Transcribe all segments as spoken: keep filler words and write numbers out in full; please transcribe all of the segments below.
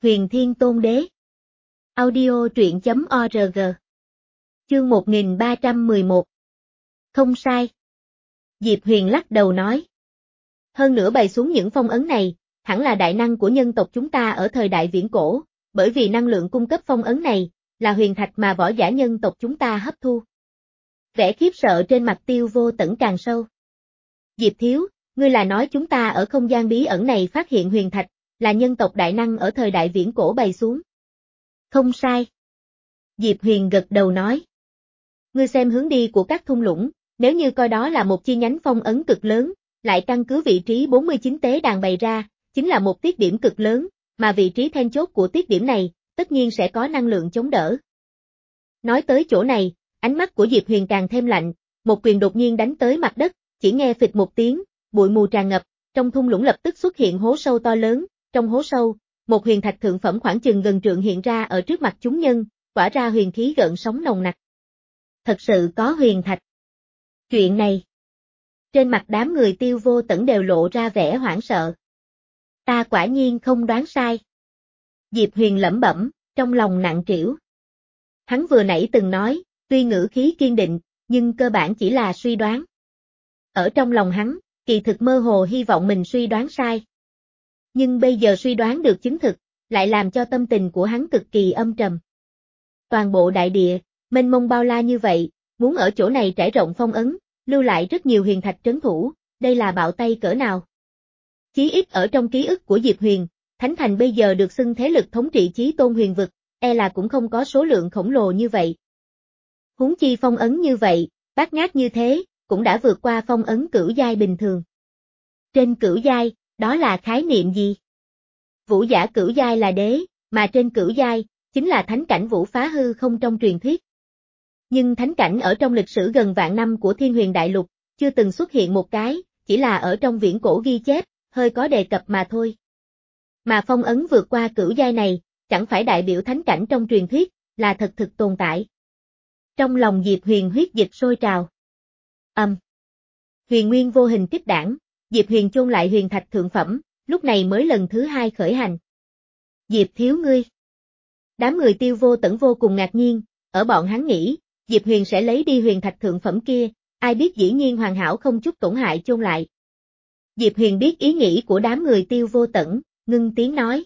Huyền Thiên Tôn Đế. Audio truyện chấm org. Chương một nghìn ba trăm mười một. Không sai. Diệp Huyền lắc đầu nói. Hơn nữa bày xuống những phong ấn này, hẳn là đại năng của nhân tộc chúng ta ở thời đại viễn cổ, bởi vì năng lượng cung cấp phong ấn này, là huyền thạch mà võ giả nhân tộc chúng ta hấp thu. Vẻ khiếp sợ trên mặt Tiêu Vô Tẩn càng sâu. Diệp Thiếu, ngươi là nói chúng ta ở không gian bí ẩn này phát hiện huyền thạch, là nhân tộc đại năng ở thời đại viễn cổ bày xuống. Không sai. Diệp Huyền gật đầu nói. Ngươi xem hướng đi của các thung lũng, nếu như coi đó là một chi nhánh phong ấn cực lớn, lại căn cứ vị trí bốn mươi chín tế đàn bày ra, chính là một tiết điểm cực lớn, mà vị trí then chốt của tiết điểm này, tất nhiên sẽ có năng lượng chống đỡ. Nói tới chỗ này, ánh mắt của Diệp Huyền càng thêm lạnh, một quyền đột nhiên đánh tới mặt đất, chỉ nghe phịch một tiếng, bụi mù tràn ngập, trong thung lũng lập tức xuất hiện hố sâu to lớn, trong hố sâu, một huyền thạch thượng phẩm khoảng chừng gần trượng hiện ra ở trước mặt chúng nhân, tỏa ra huyền khí gợn sóng nồng nặc. Thật sự có huyền thạch. Chuyện này. Trên mặt đám người Tiêu Vô Tẩn đều lộ ra vẻ hoảng sợ. Ta quả nhiên không đoán sai. Diệp Huyền lẩm bẩm, trong lòng nặng trĩu. Hắn vừa nãy từng nói, tuy ngữ khí kiên định, nhưng cơ bản chỉ là suy đoán. Ở trong lòng hắn, kỳ thực mơ hồ hy vọng mình suy đoán sai. Nhưng bây giờ suy đoán được chứng thực, lại làm cho tâm tình của hắn cực kỳ âm trầm. Toàn bộ đại địa, mênh mông bao la như vậy, muốn ở chỗ này trải rộng phong ấn, lưu lại rất nhiều huyền thạch trấn thủ, đây là bạo tay cỡ nào. Chí ít ở trong ký ức của Diệp Huyền, Thánh Thành bây giờ được xưng thế lực thống trị chí tôn huyền vực, e là cũng không có số lượng khổng lồ như vậy. Huống chi phong ấn như vậy, bát ngát như thế, cũng đã vượt qua phong ấn cửu giai bình thường. Trên cửu giai, đó là khái niệm gì? Vũ giả cửu giai là đế, mà trên cửu giai, chính là thánh cảnh vũ phá hư không trong truyền thuyết. Nhưng thánh cảnh ở trong lịch sử gần vạn năm của Thiên Huyền Đại Lục, chưa từng xuất hiện một cái, chỉ là ở trong viễn cổ ghi chép, hơi có đề cập mà thôi. Mà phong ấn vượt qua cửu giai này, chẳng phải đại biểu thánh cảnh trong truyền thuyết, là thật thực tồn tại. Trong lòng Diệp Huyền huyết dịch sôi trào. Âm. Um. Huyền nguyên vô hình kích đảng, Diệp Huyền chôn lại huyền thạch thượng phẩm, lúc này mới lần thứ hai khởi hành. Diệp Thiếu ngươi. Đám người Tiêu Vô Tẩn vô cùng ngạc nhiên, ở bọn hắn nghĩ, Diệp Huyền sẽ lấy đi huyền thạch thượng phẩm kia, ai biết dĩ nhiên hoàn hảo không chút tổn hại chôn lại. Diệp Huyền biết ý nghĩ của đám người Tiêu Vô Tẩn, ngưng tiếng nói.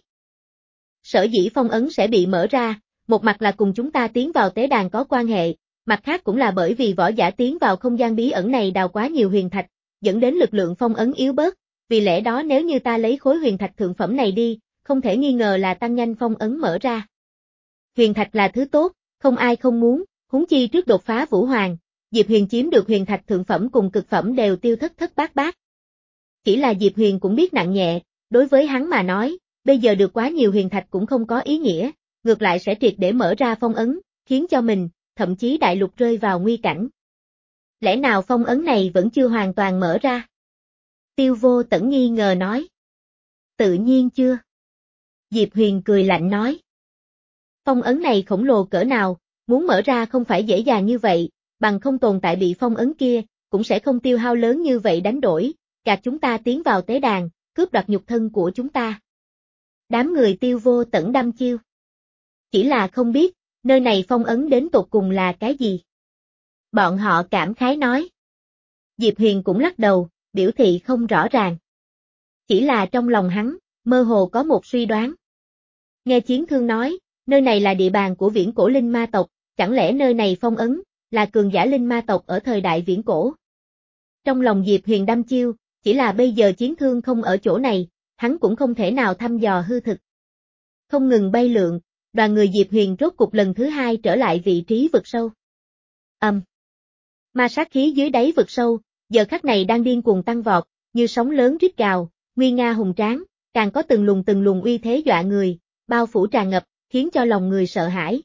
Sở dĩ phong ấn sẽ bị mở ra, một mặt là cùng chúng ta tiến vào tế đàn có quan hệ, mặt khác cũng là bởi vì võ giả tiến vào không gian bí ẩn này đào quá nhiều huyền thạch, dẫn đến lực lượng phong ấn yếu bớt, vì lẽ đó nếu như ta lấy khối huyền thạch thượng phẩm này đi, không thể nghi ngờ là tăng nhanh phong ấn mở ra. Huyền thạch là thứ tốt, không ai không muốn, huống chi trước đột phá Vũ Hoàng, Diệp Huyền chiếm được huyền thạch thượng phẩm cùng cực phẩm đều tiêu thất thất bát bát. Chỉ là Diệp Huyền cũng biết nặng nhẹ, đối với hắn mà nói, bây giờ được quá nhiều huyền thạch cũng không có ý nghĩa, ngược lại sẽ triệt để mở ra phong ấn, khiến cho mình, thậm chí đại lục rơi vào nguy cảnh. Lẽ nào phong ấn này vẫn chưa hoàn toàn mở ra? Tiêu Vô Tẩn nghi ngờ nói. Tự nhiên chưa. Diệp Huyền cười lạnh nói. Phong ấn này khổng lồ cỡ nào, muốn mở ra không phải dễ dàng như vậy, bằng không tồn tại bị phong ấn kia, cũng sẽ không tiêu hao lớn như vậy đánh đổi, gạt chúng ta tiến vào tế đàn, cướp đoạt nhục thân của chúng ta. Đám người Tiêu Vô Tẩn đăm chiêu. Chỉ là không biết, nơi này phong ấn đến tột cùng là cái gì? Bọn họ cảm khái nói. Diệp Huyền cũng lắc đầu, biểu thị không rõ ràng. Chỉ là trong lòng hắn, mơ hồ có một suy đoán. Nghe Chiến Thương nói, nơi này là địa bàn của viễn cổ linh ma tộc, chẳng lẽ nơi này phong ấn, là cường giả linh ma tộc ở thời đại viễn cổ? Trong lòng Diệp Huyền đăm chiêu, chỉ là bây giờ Chiến Thương không ở chỗ này, hắn cũng không thể nào thăm dò hư thực. Không ngừng bay lượn, đoàn người Diệp Huyền rốt cục lần thứ hai trở lại vị trí vực sâu. Âm. Um. Ma sát khí dưới đáy vực sâu, giờ khắc này đang điên cuồng tăng vọt, như sóng lớn rít gào, nguy nga hùng tráng, càng có từng luồng từng luồng uy thế dọa người, bao phủ tràn ngập, khiến cho lòng người sợ hãi.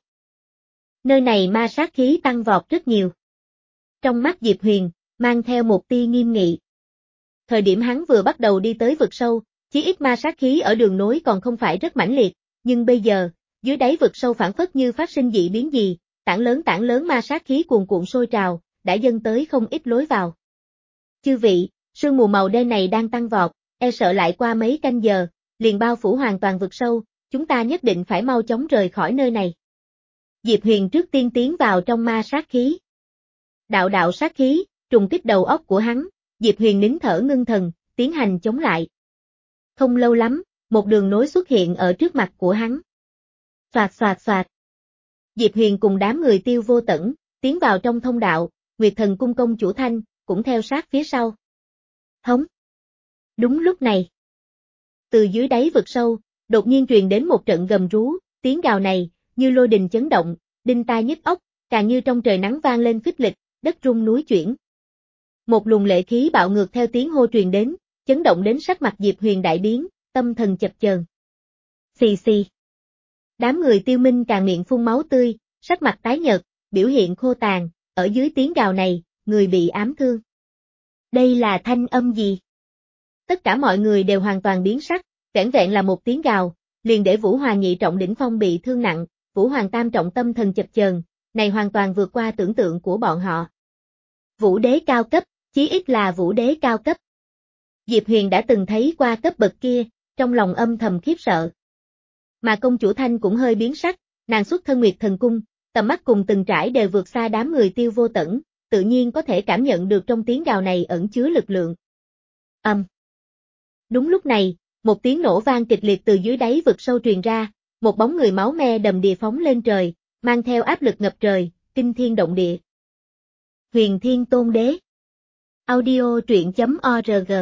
Nơi này ma sát khí tăng vọt rất nhiều. Trong mắt Diệp Huyền, mang theo một tia nghiêm nghị. Thời điểm hắn vừa bắt đầu đi tới vực sâu, chí ít ma sát khí ở đường nối còn không phải rất mãnh liệt, nhưng bây giờ, dưới đáy vực sâu phản phất như phát sinh dị biến gì, tảng lớn tảng lớn ma sát khí cuồn cuộn sôi trào, đã dâng tới không ít lối vào. Chư vị, sương mù màu đen này đang tăng vọt, e sợ lại qua mấy canh giờ, liền bao phủ hoàn toàn vực sâu, chúng ta nhất định phải mau chóng rời khỏi nơi này. Diệp Huyền trước tiên tiến vào trong ma sát khí. Đạo đạo sát khí, trùng kích đầu óc của hắn, Diệp Huyền nín thở ngưng thần, tiến hành chống lại. Không lâu lắm, một đường nối xuất hiện ở trước mặt của hắn. Xoạt xoạt xoạt. Diệp Huyền cùng đám người Tiêu Vô Tẩn, tiến vào trong thông đạo, Nguyệt Thần Cung công chủ Thanh, cũng theo sát phía sau. Hống. Đúng lúc này. Từ dưới đáy vực sâu, đột nhiên truyền đến một trận gầm rú, tiếng gào này, như lôi đình chấn động, đinh tai nhức óc, càng như trong trời nắng vang lên phích lịch, đất rung núi chuyển. Một luồng lệ khí bạo ngược theo tiếng hô truyền đến, chấn động đến sắc mặt Diệp Huyền đại biến, tâm thần chập chờn. Xì xì. Đám người Tiêu Minh càng miệng phun máu tươi, sắc mặt tái nhợt, biểu hiện khô tàn, ở dưới tiếng gào này, người bị ám thương. Đây là thanh âm gì? Tất cả mọi người đều hoàn toàn biến sắc, vẻn vẹn là một tiếng gào, liền để Vũ Hoàng nhị trọng đỉnh phong bị thương nặng, Vũ Hoàng tam trọng tâm thần chập chờn, này hoàn toàn vượt qua tưởng tượng của bọn họ. Vũ đế cao cấp, chí ít là vũ đế cao cấp. Diệp Huyền đã từng thấy qua cấp bậc kia, trong lòng âm thầm khiếp sợ. Mà công chủ Thanh cũng hơi biến sắc, nàng xuất thân Nguyệt Thần Cung, tầm mắt cùng từng trải đều vượt xa đám người Tiêu Vô Tẩn, tự nhiên có thể cảm nhận được trong tiếng gào này ẩn chứa lực lượng. Âm. Um. Đúng lúc này, một tiếng nổ vang kịch liệt từ dưới đáy vực sâu truyền ra, một bóng người máu me đầm đìa phóng lên trời, mang theo áp lực ngập trời, kinh thiên động địa. Huyền Thiên Tôn Đế. Audio truyện chấm org.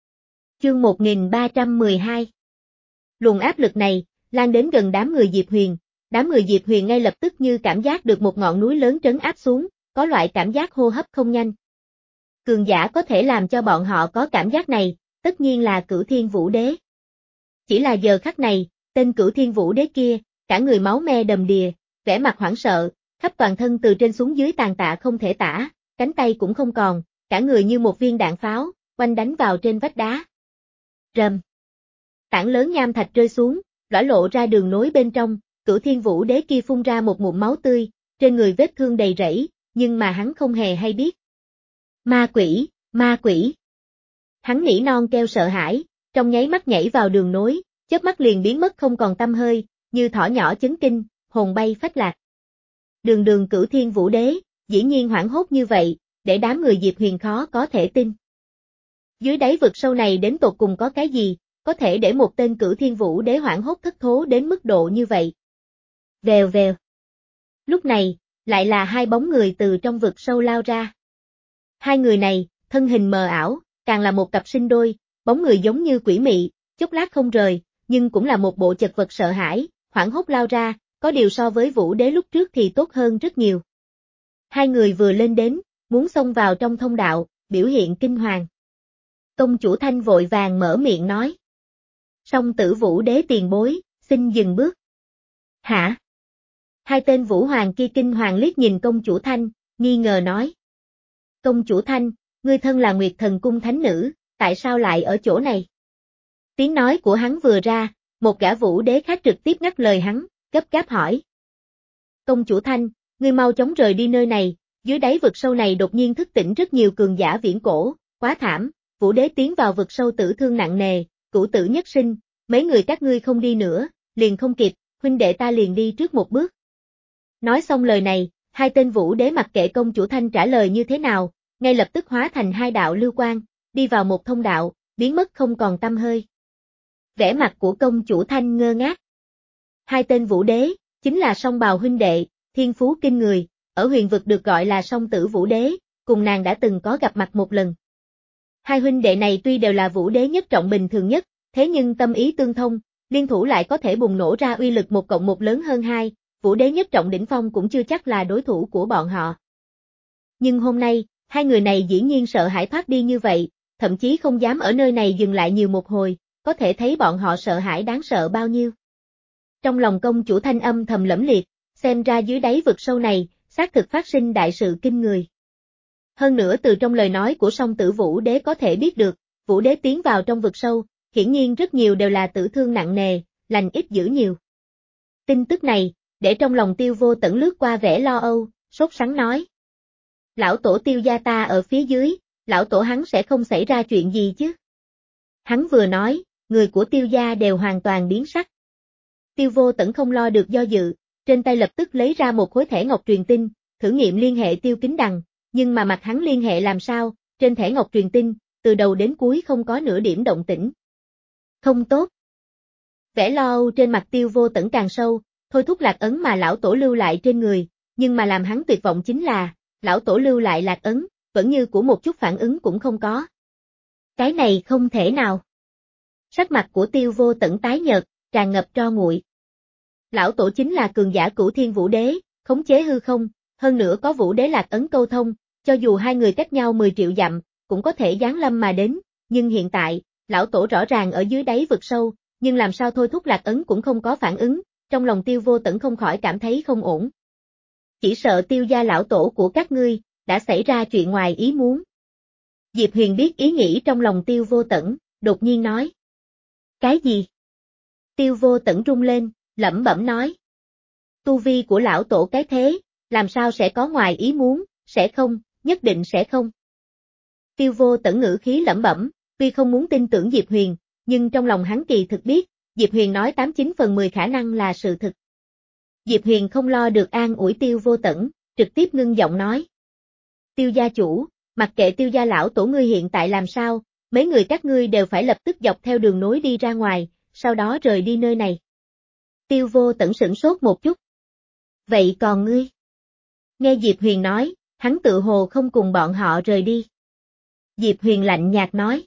Chương một nghìn ba trăm mười hai. Luồng áp lực này, lan đến gần đám người Diệp Huyền, đám người Diệp Huyền ngay lập tức như cảm giác được một ngọn núi lớn trấn áp xuống, có loại cảm giác hô hấp không nhanh. Cường giả có thể làm cho bọn họ có cảm giác này, tất nhiên là Cửu Thiên Vũ Đế. Chỉ là giờ khắc này, tên Cửu Thiên Vũ Đế kia, cả người máu me đầm đìa, vẻ mặt hoảng sợ, khắp toàn thân từ trên xuống dưới tàn tạ không thể tả, cánh tay cũng không còn, cả người như một viên đạn pháo, oanh đánh vào trên vách đá. Rầm. Tảng lớn nham thạch rơi xuống, lõa lộ ra đường nối bên trong, Cửu Thiên Vũ Đế kia phun ra một ngụm máu tươi, trên người vết thương đầy rẫy, nhưng mà hắn không hề hay biết. Ma quỷ, ma quỷ. Hắn nỉ non kêu sợ hãi, trong nháy mắt nhảy vào đường nối, chớp mắt liền biến mất không còn tăm hơi, như thỏ nhỏ chấn kinh, hồn bay phách lạc. Đường đường Cửu Thiên Vũ Đế, dĩ nhiên hoảng hốt như vậy, để đám người Diệp Huyền khó có thể tin. Dưới đáy vực sâu này đến tột cùng có cái gì, có thể để một tên Cửu Thiên Vũ Đế hoảng hốt thất thố đến mức độ như vậy. Vèo vèo. Lúc này, lại là hai bóng người từ trong vực sâu lao ra. Hai người này, thân hình mờ ảo, càng là một cặp sinh đôi, bóng người giống như quỷ mị, chốc lát không rời, nhưng cũng là một bộ chật vật sợ hãi, hoảng hốt lao ra, có điều so với Vũ Đế lúc trước thì tốt hơn rất nhiều. Hai người vừa lên đến, muốn xông vào trong thông đạo, biểu hiện kinh hoàng. Công chủ Thanh vội vàng mở miệng nói. Song tử Vũ Đế tiền bối, xin dừng bước. Hả? Hai tên Vũ Hoàng kia kinh hoàng liếc nhìn công chủ Thanh, nghi ngờ nói. Công chủ Thanh, ngươi thân là Nguyệt Thần Cung thánh nữ, tại sao lại ở chỗ này? Tiếng nói của hắn vừa ra, một gã Vũ Đế khác trực tiếp ngắt lời hắn, gấp gáp hỏi. Công chủ Thanh, ngươi mau chóng rời đi nơi này, dưới đáy vực sâu này đột nhiên thức tỉnh rất nhiều cường giả viễn cổ, quá thảm, Vũ Đế tiến vào vực sâu tử thương nặng nề, cửu tử nhất sinh, mấy người các ngươi không đi nữa, liền không kịp, huynh đệ ta liền đi trước một bước. Nói xong lời này, hai tên Vũ Đế mặc kệ công chủ Thanh trả lời như thế nào, ngay lập tức hóa thành hai đạo lưu quang, đi vào một thông đạo, biến mất không còn tăm hơi. Vẻ mặt của công chủ Thanh ngơ ngác. Hai tên Vũ Đế, chính là song bào huynh đệ, thiên phú kinh người, ở huyền vực được gọi là song tử Vũ Đế, cùng nàng đã từng có gặp mặt một lần. Hai huynh đệ này tuy đều là Vũ Đế nhất trọng bình thường nhất, thế nhưng tâm ý tương thông, liên thủ lại có thể bùng nổ ra uy lực một cộng một lớn hơn hai, Vũ Đế nhất trọng đỉnh phong cũng chưa chắc là đối thủ của bọn họ. Nhưng hôm nay, hai người này dĩ nhiên sợ hãi thoát đi như vậy, thậm chí không dám ở nơi này dừng lại nhiều một hồi, có thể thấy bọn họ sợ hãi đáng sợ bao nhiêu. Trong lòng công chủ Thanh âm thầm lẫm liệt, xem ra dưới đáy vực sâu này, xác thực phát sinh đại sự kinh người. Hơn nữa từ trong lời nói của song tử Vũ Đế có thể biết được, Vũ Đế tiến vào trong vực sâu, hiển nhiên rất nhiều đều là tử thương nặng nề, lành ít dữ nhiều. Tin tức này, để trong lòng Tiêu Vô Tẩn lướt qua vẻ lo âu, sốt sắng nói. Lão tổ Tiêu gia ta ở phía dưới, lão tổ hắn sẽ không xảy ra chuyện gì chứ. Hắn vừa nói, người của Tiêu gia đều hoàn toàn biến sắc. Tiêu Vô Tẩn không lo được do dự, trên tay lập tức lấy ra một khối thẻ ngọc truyền tin, thử nghiệm liên hệ Tiêu Kính Đằng, nhưng mà mặt hắn liên hệ làm sao, trên thẻ ngọc truyền tin, từ đầu đến cuối không có nửa điểm động tĩnh. Không tốt. Vẻ lo âu trên mặt Tiêu Vô Tẩn càng sâu, thôi thúc lạc ấn mà lão tổ lưu lại trên người, nhưng mà làm hắn tuyệt vọng chính là, lão tổ lưu lại lạc ấn, vẫn như của một chút phản ứng cũng không có. Cái này không thể nào. Sắc mặt của Tiêu Vô Tẩn tái nhợt, tràn ngập tro nguội. Lão tổ chính là cường giả Cửu Thiên Vũ Đế, khống chế hư không, hơn nữa có Vũ Đế lạc ấn câu thông, cho dù hai người cách nhau mười triệu dặm, cũng có thể giáng lâm mà đến, nhưng hiện tại, lão tổ rõ ràng ở dưới đáy vực sâu, nhưng làm sao thôi thúc lạc ấn cũng không có phản ứng, trong lòng Tiêu Vô Tẩn không khỏi cảm thấy không ổn. Chỉ sợ Tiêu gia lão tổ của các ngươi, đã xảy ra chuyện ngoài ý muốn. Diệp Huyền biết ý nghĩ trong lòng Tiêu Vô Tẩn, đột nhiên nói. Cái gì? Tiêu Vô Tẩn rung lên, lẩm bẩm nói. Tu vi của lão tổ cái thế, làm sao sẽ có ngoài ý muốn, sẽ không, nhất định sẽ không. Tiêu Vô Tẩn ngữ khí lẩm bẩm, tuy không muốn tin tưởng Diệp Huyền, nhưng trong lòng hắn kỳ thực biết, Diệp Huyền nói tám chín phần mười khả năng là sự thực. Diệp Huyền không lo được an ủi Tiêu Vô Tẩn, trực tiếp ngưng giọng nói. Tiêu gia chủ, mặc kệ Tiêu gia lão tổ ngươi hiện tại làm sao, mấy người các ngươi đều phải lập tức dọc theo đường nối đi ra ngoài, sau đó rời đi nơi này. Tiêu Vô Tẩn sửng sốt một chút. Vậy còn ngươi? Nghe Diệp Huyền nói, hắn tự hồ không cùng bọn họ rời đi. Diệp Huyền lạnh nhạt nói.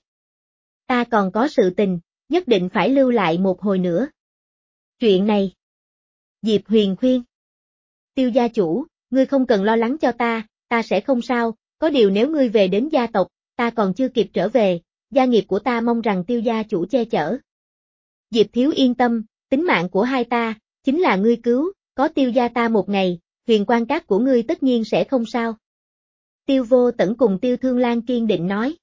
Ta còn có sự tình, nhất định phải lưu lại một hồi nữa. Chuyện này. Diệp Huyền khuyên. Tiêu gia chủ, ngươi không cần lo lắng cho ta, ta sẽ không sao, có điều nếu ngươi về đến gia tộc, ta còn chưa kịp trở về, gia nghiệp của ta mong rằng Tiêu gia chủ che chở. Diệp thiếu yên tâm, tính mạng của hai ta, chính là ngươi cứu, có Tiêu gia ta một ngày, huyền quan cát của ngươi tất nhiên sẽ không sao. Tiêu Vô Tẩn cùng Tiêu Thương Lan kiên định nói.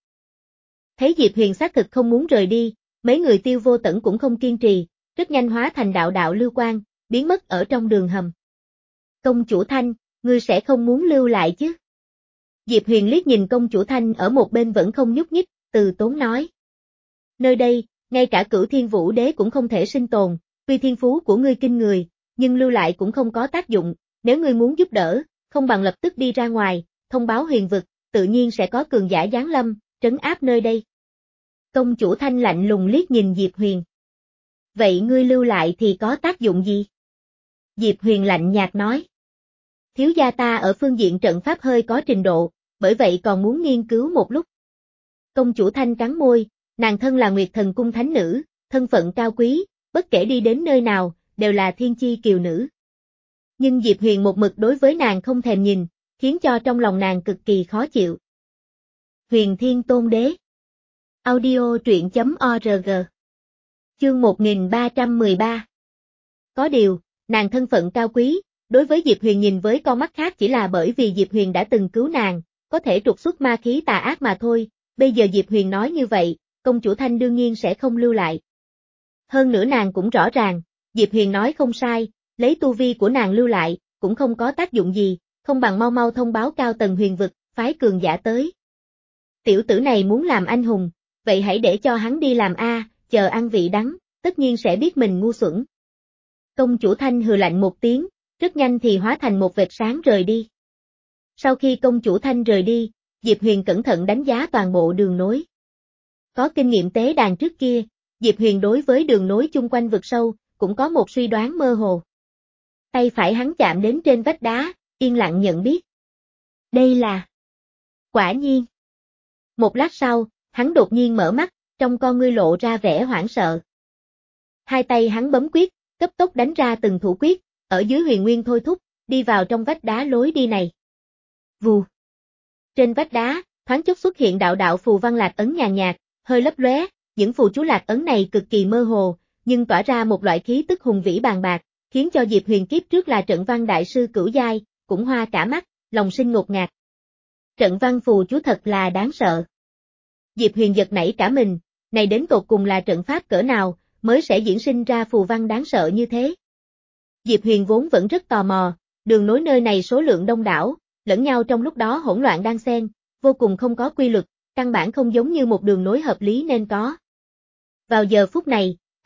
Thấy Diệp Huyền xác thực không muốn rời đi, mấy người Tiêu Vô Tẩn cũng không kiên trì, rất nhanh hóa thành đạo đạo lưu quang, biến mất ở trong đường hầm. Công chủ Thanh, ngươi sẽ không muốn lưu lại chứ? Diệp Huyền liếc nhìn công chủ Thanh ở một bên vẫn không nhúc nhích, từ tốn nói. Nơi đây, ngay cả Cửu Thiên Vũ Đế cũng không thể sinh tồn, tuy thiên phú của ngươi kinh người, nhưng lưu lại cũng không có tác dụng, nếu ngươi muốn giúp đỡ, không bằng lập tức đi ra ngoài, thông báo huyền vực, tự nhiên sẽ có cường giả giáng lâm, trấn áp nơi đây. Công chủ Thanh lạnh lùng liếc nhìn Diệp Huyền. Vậy ngươi lưu lại thì có tác dụng gì? Diệp Huyền lạnh nhạt nói. Thiếu gia ta ở phương diện trận pháp hơi có trình độ, bởi vậy còn muốn nghiên cứu một lúc. Công chủ Thanh cắn môi, nàng thân là Nguyệt Thần Cung thánh nữ, thân phận cao quý, bất kể đi đến nơi nào, đều là thiên chi kiều nữ. Nhưng Diệp Huyền một mực đối với nàng không thèm nhìn, khiến cho trong lòng nàng cực kỳ khó chịu. Huyền Thiên Tôn Đế. Audio truyện chấm org. Chương một nghìn ba trăm mười ba. Có điều, nàng thân phận cao quý, đối với Diệp Huyền nhìn với con mắt khác chỉ là bởi vì Diệp Huyền đã từng cứu nàng, có thể trục xuất ma khí tà ác mà thôi, bây giờ Diệp Huyền nói như vậy, công chủ Thanh đương nhiên sẽ không lưu lại. Hơn nữa nàng cũng rõ ràng, Diệp Huyền nói không sai, lấy tu vi của nàng lưu lại, cũng không có tác dụng gì, không bằng mau mau thông báo cao tầng huyền vực, phái cường giả tới. Tiểu tử này muốn làm anh hùng, vậy hãy để cho hắn đi làm a, chờ ăn vị đắng, tất nhiên sẽ biết mình ngu xuẩn. Công chủ Thanh hừ lạnh một tiếng, rất nhanh thì hóa thành một vệt sáng rời đi. Sau khi công chủ Thanh rời đi, Diệp Huyền cẩn thận đánh giá toàn bộ đường nối. Có kinh nghiệm tế đàn trước kia, Diệp Huyền đối với đường nối chung quanh vực sâu, cũng có một suy đoán mơ hồ. Tay phải hắn chạm đến trên vách đá, yên lặng nhận biết. Đây là... Quả nhiên. Một lát sau, hắn đột nhiên mở mắt, trong con ngươi lộ ra vẻ hoảng sợ. Hai tay hắn bấm quyết, cấp tốc đánh ra từng thủ quyết, ở dưới huyền nguyên thôi thúc, đi vào trong vách đá lối đi này. Vù. Trên vách đá, thoáng chốc xuất hiện đạo đạo phù văn lạc ấn nhàn nhạt, hơi lấp lóe, những phù chú lạc ấn này cực kỳ mơ hồ, nhưng tỏa ra một loại khí tức hùng vĩ bàn bạc, khiến cho Diệp Huyền kiếp trước là trận văn đại sư cửu giai, cũng hoa cả mắt, lòng sinh ngột ngạt. Trận văn phù chú thật là đáng sợ. Diệp Huyền giật nảy cả mình, này đến tột cùng là trận pháp cỡ nào, mới sẽ diễn sinh ra phù văn đáng sợ như thế. Diệp Huyền vốn vẫn rất tò mò, đường nối nơi này số lượng đông đảo, lẫn nhau trong lúc đó hỗn loạn đan xen, vô cùng không có quy luật, căn bản không giống như một đường nối hợp lý nên có. Vào giờ phút này,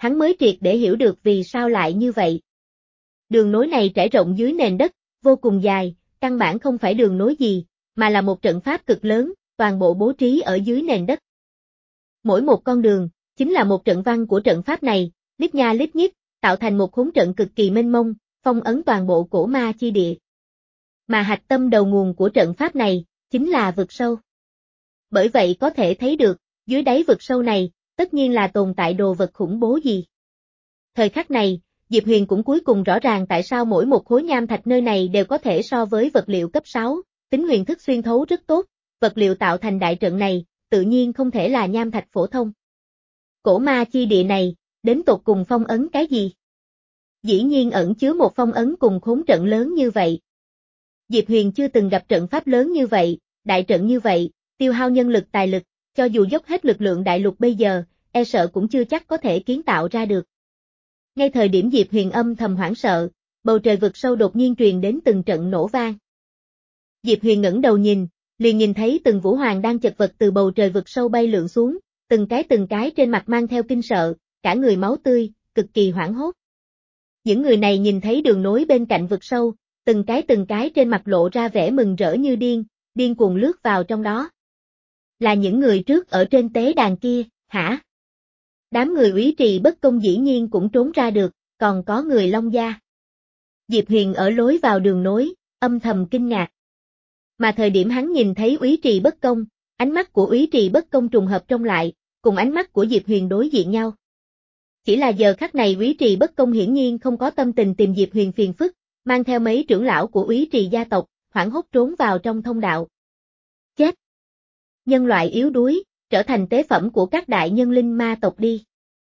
hắn mới triệt để hiểu được vì sao lại như vậy. Đường nối này trải rộng dưới nền đất, vô cùng dài, căn bản không phải đường nối gì, mà là một trận pháp cực lớn, toàn bộ bố trí ở dưới nền đất. Mỗi một con đường, chính là một trận văn của trận pháp này, lít nha lít nhít, tạo thành một khốn trận cực kỳ mênh mông, phong ấn toàn bộ cổ ma chi địa. Mà hạch tâm đầu nguồn của trận pháp này, chính là vực sâu. Bởi vậy có thể thấy được, dưới đáy vực sâu này, tất nhiên là tồn tại đồ vật khủng bố gì. Thời khắc này, Diệp Huyền cũng cuối cùng rõ ràng tại sao mỗi một khối nham thạch nơi này đều có thể so với vật liệu cấp sáu, tính huyền thức xuyên thấu rất tốt, vật liệu tạo thành đại trận này, tự nhiên không thể là nham thạch phổ thông. Cổ ma chi địa này, đến tột cùng phong ấn cái gì? Dĩ nhiên ẩn chứa một phong ấn cùng khốn trận lớn như vậy. Diệp Huyền chưa từng gặp trận pháp lớn như vậy, đại trận như vậy, tiêu hao nhân lực tài lực, cho dù dốc hết lực lượng đại lục bây giờ, e sợ cũng chưa chắc có thể kiến tạo ra được. Ngay thời điểm Diệp Huyền âm thầm hoảng sợ, bầu trời vực sâu đột nhiên truyền đến từng trận nổ vang. Diệp Huyền ngẩng đầu nhìn, liền nhìn thấy từng vũ hoàng đang chật vật từ bầu trời vực sâu bay lượn xuống, từng cái từng cái trên mặt mang theo kinh sợ, cả người máu tươi, cực kỳ hoảng hốt. Những người này nhìn thấy đường nối bên cạnh vực sâu, từng cái từng cái trên mặt lộ ra vẻ mừng rỡ như điên, điên cuồng lướt vào trong đó. Là những người trước ở trên tế đàn kia, hả? Đám người úy trì bất công dĩ nhiên cũng trốn ra được, còn có người Long Gia. Diệp Huyền ở lối vào đường nối, âm thầm kinh ngạc. Mà thời điểm hắn nhìn thấy úy trì bất công, ánh mắt của úy trì bất công trùng hợp trông lại, cùng ánh mắt của Diệp Huyền đối diện nhau. Chỉ là giờ khắc này úy trì bất công hiển nhiên không có tâm tình tìm Diệp Huyền phiền phức, mang theo mấy trưởng lão của úy trì gia tộc, hoảng hốt trốn vào trong thông đạo. Chết! Nhân loại yếu đuối, trở thành tế phẩm của các đại nhân linh ma tộc đi.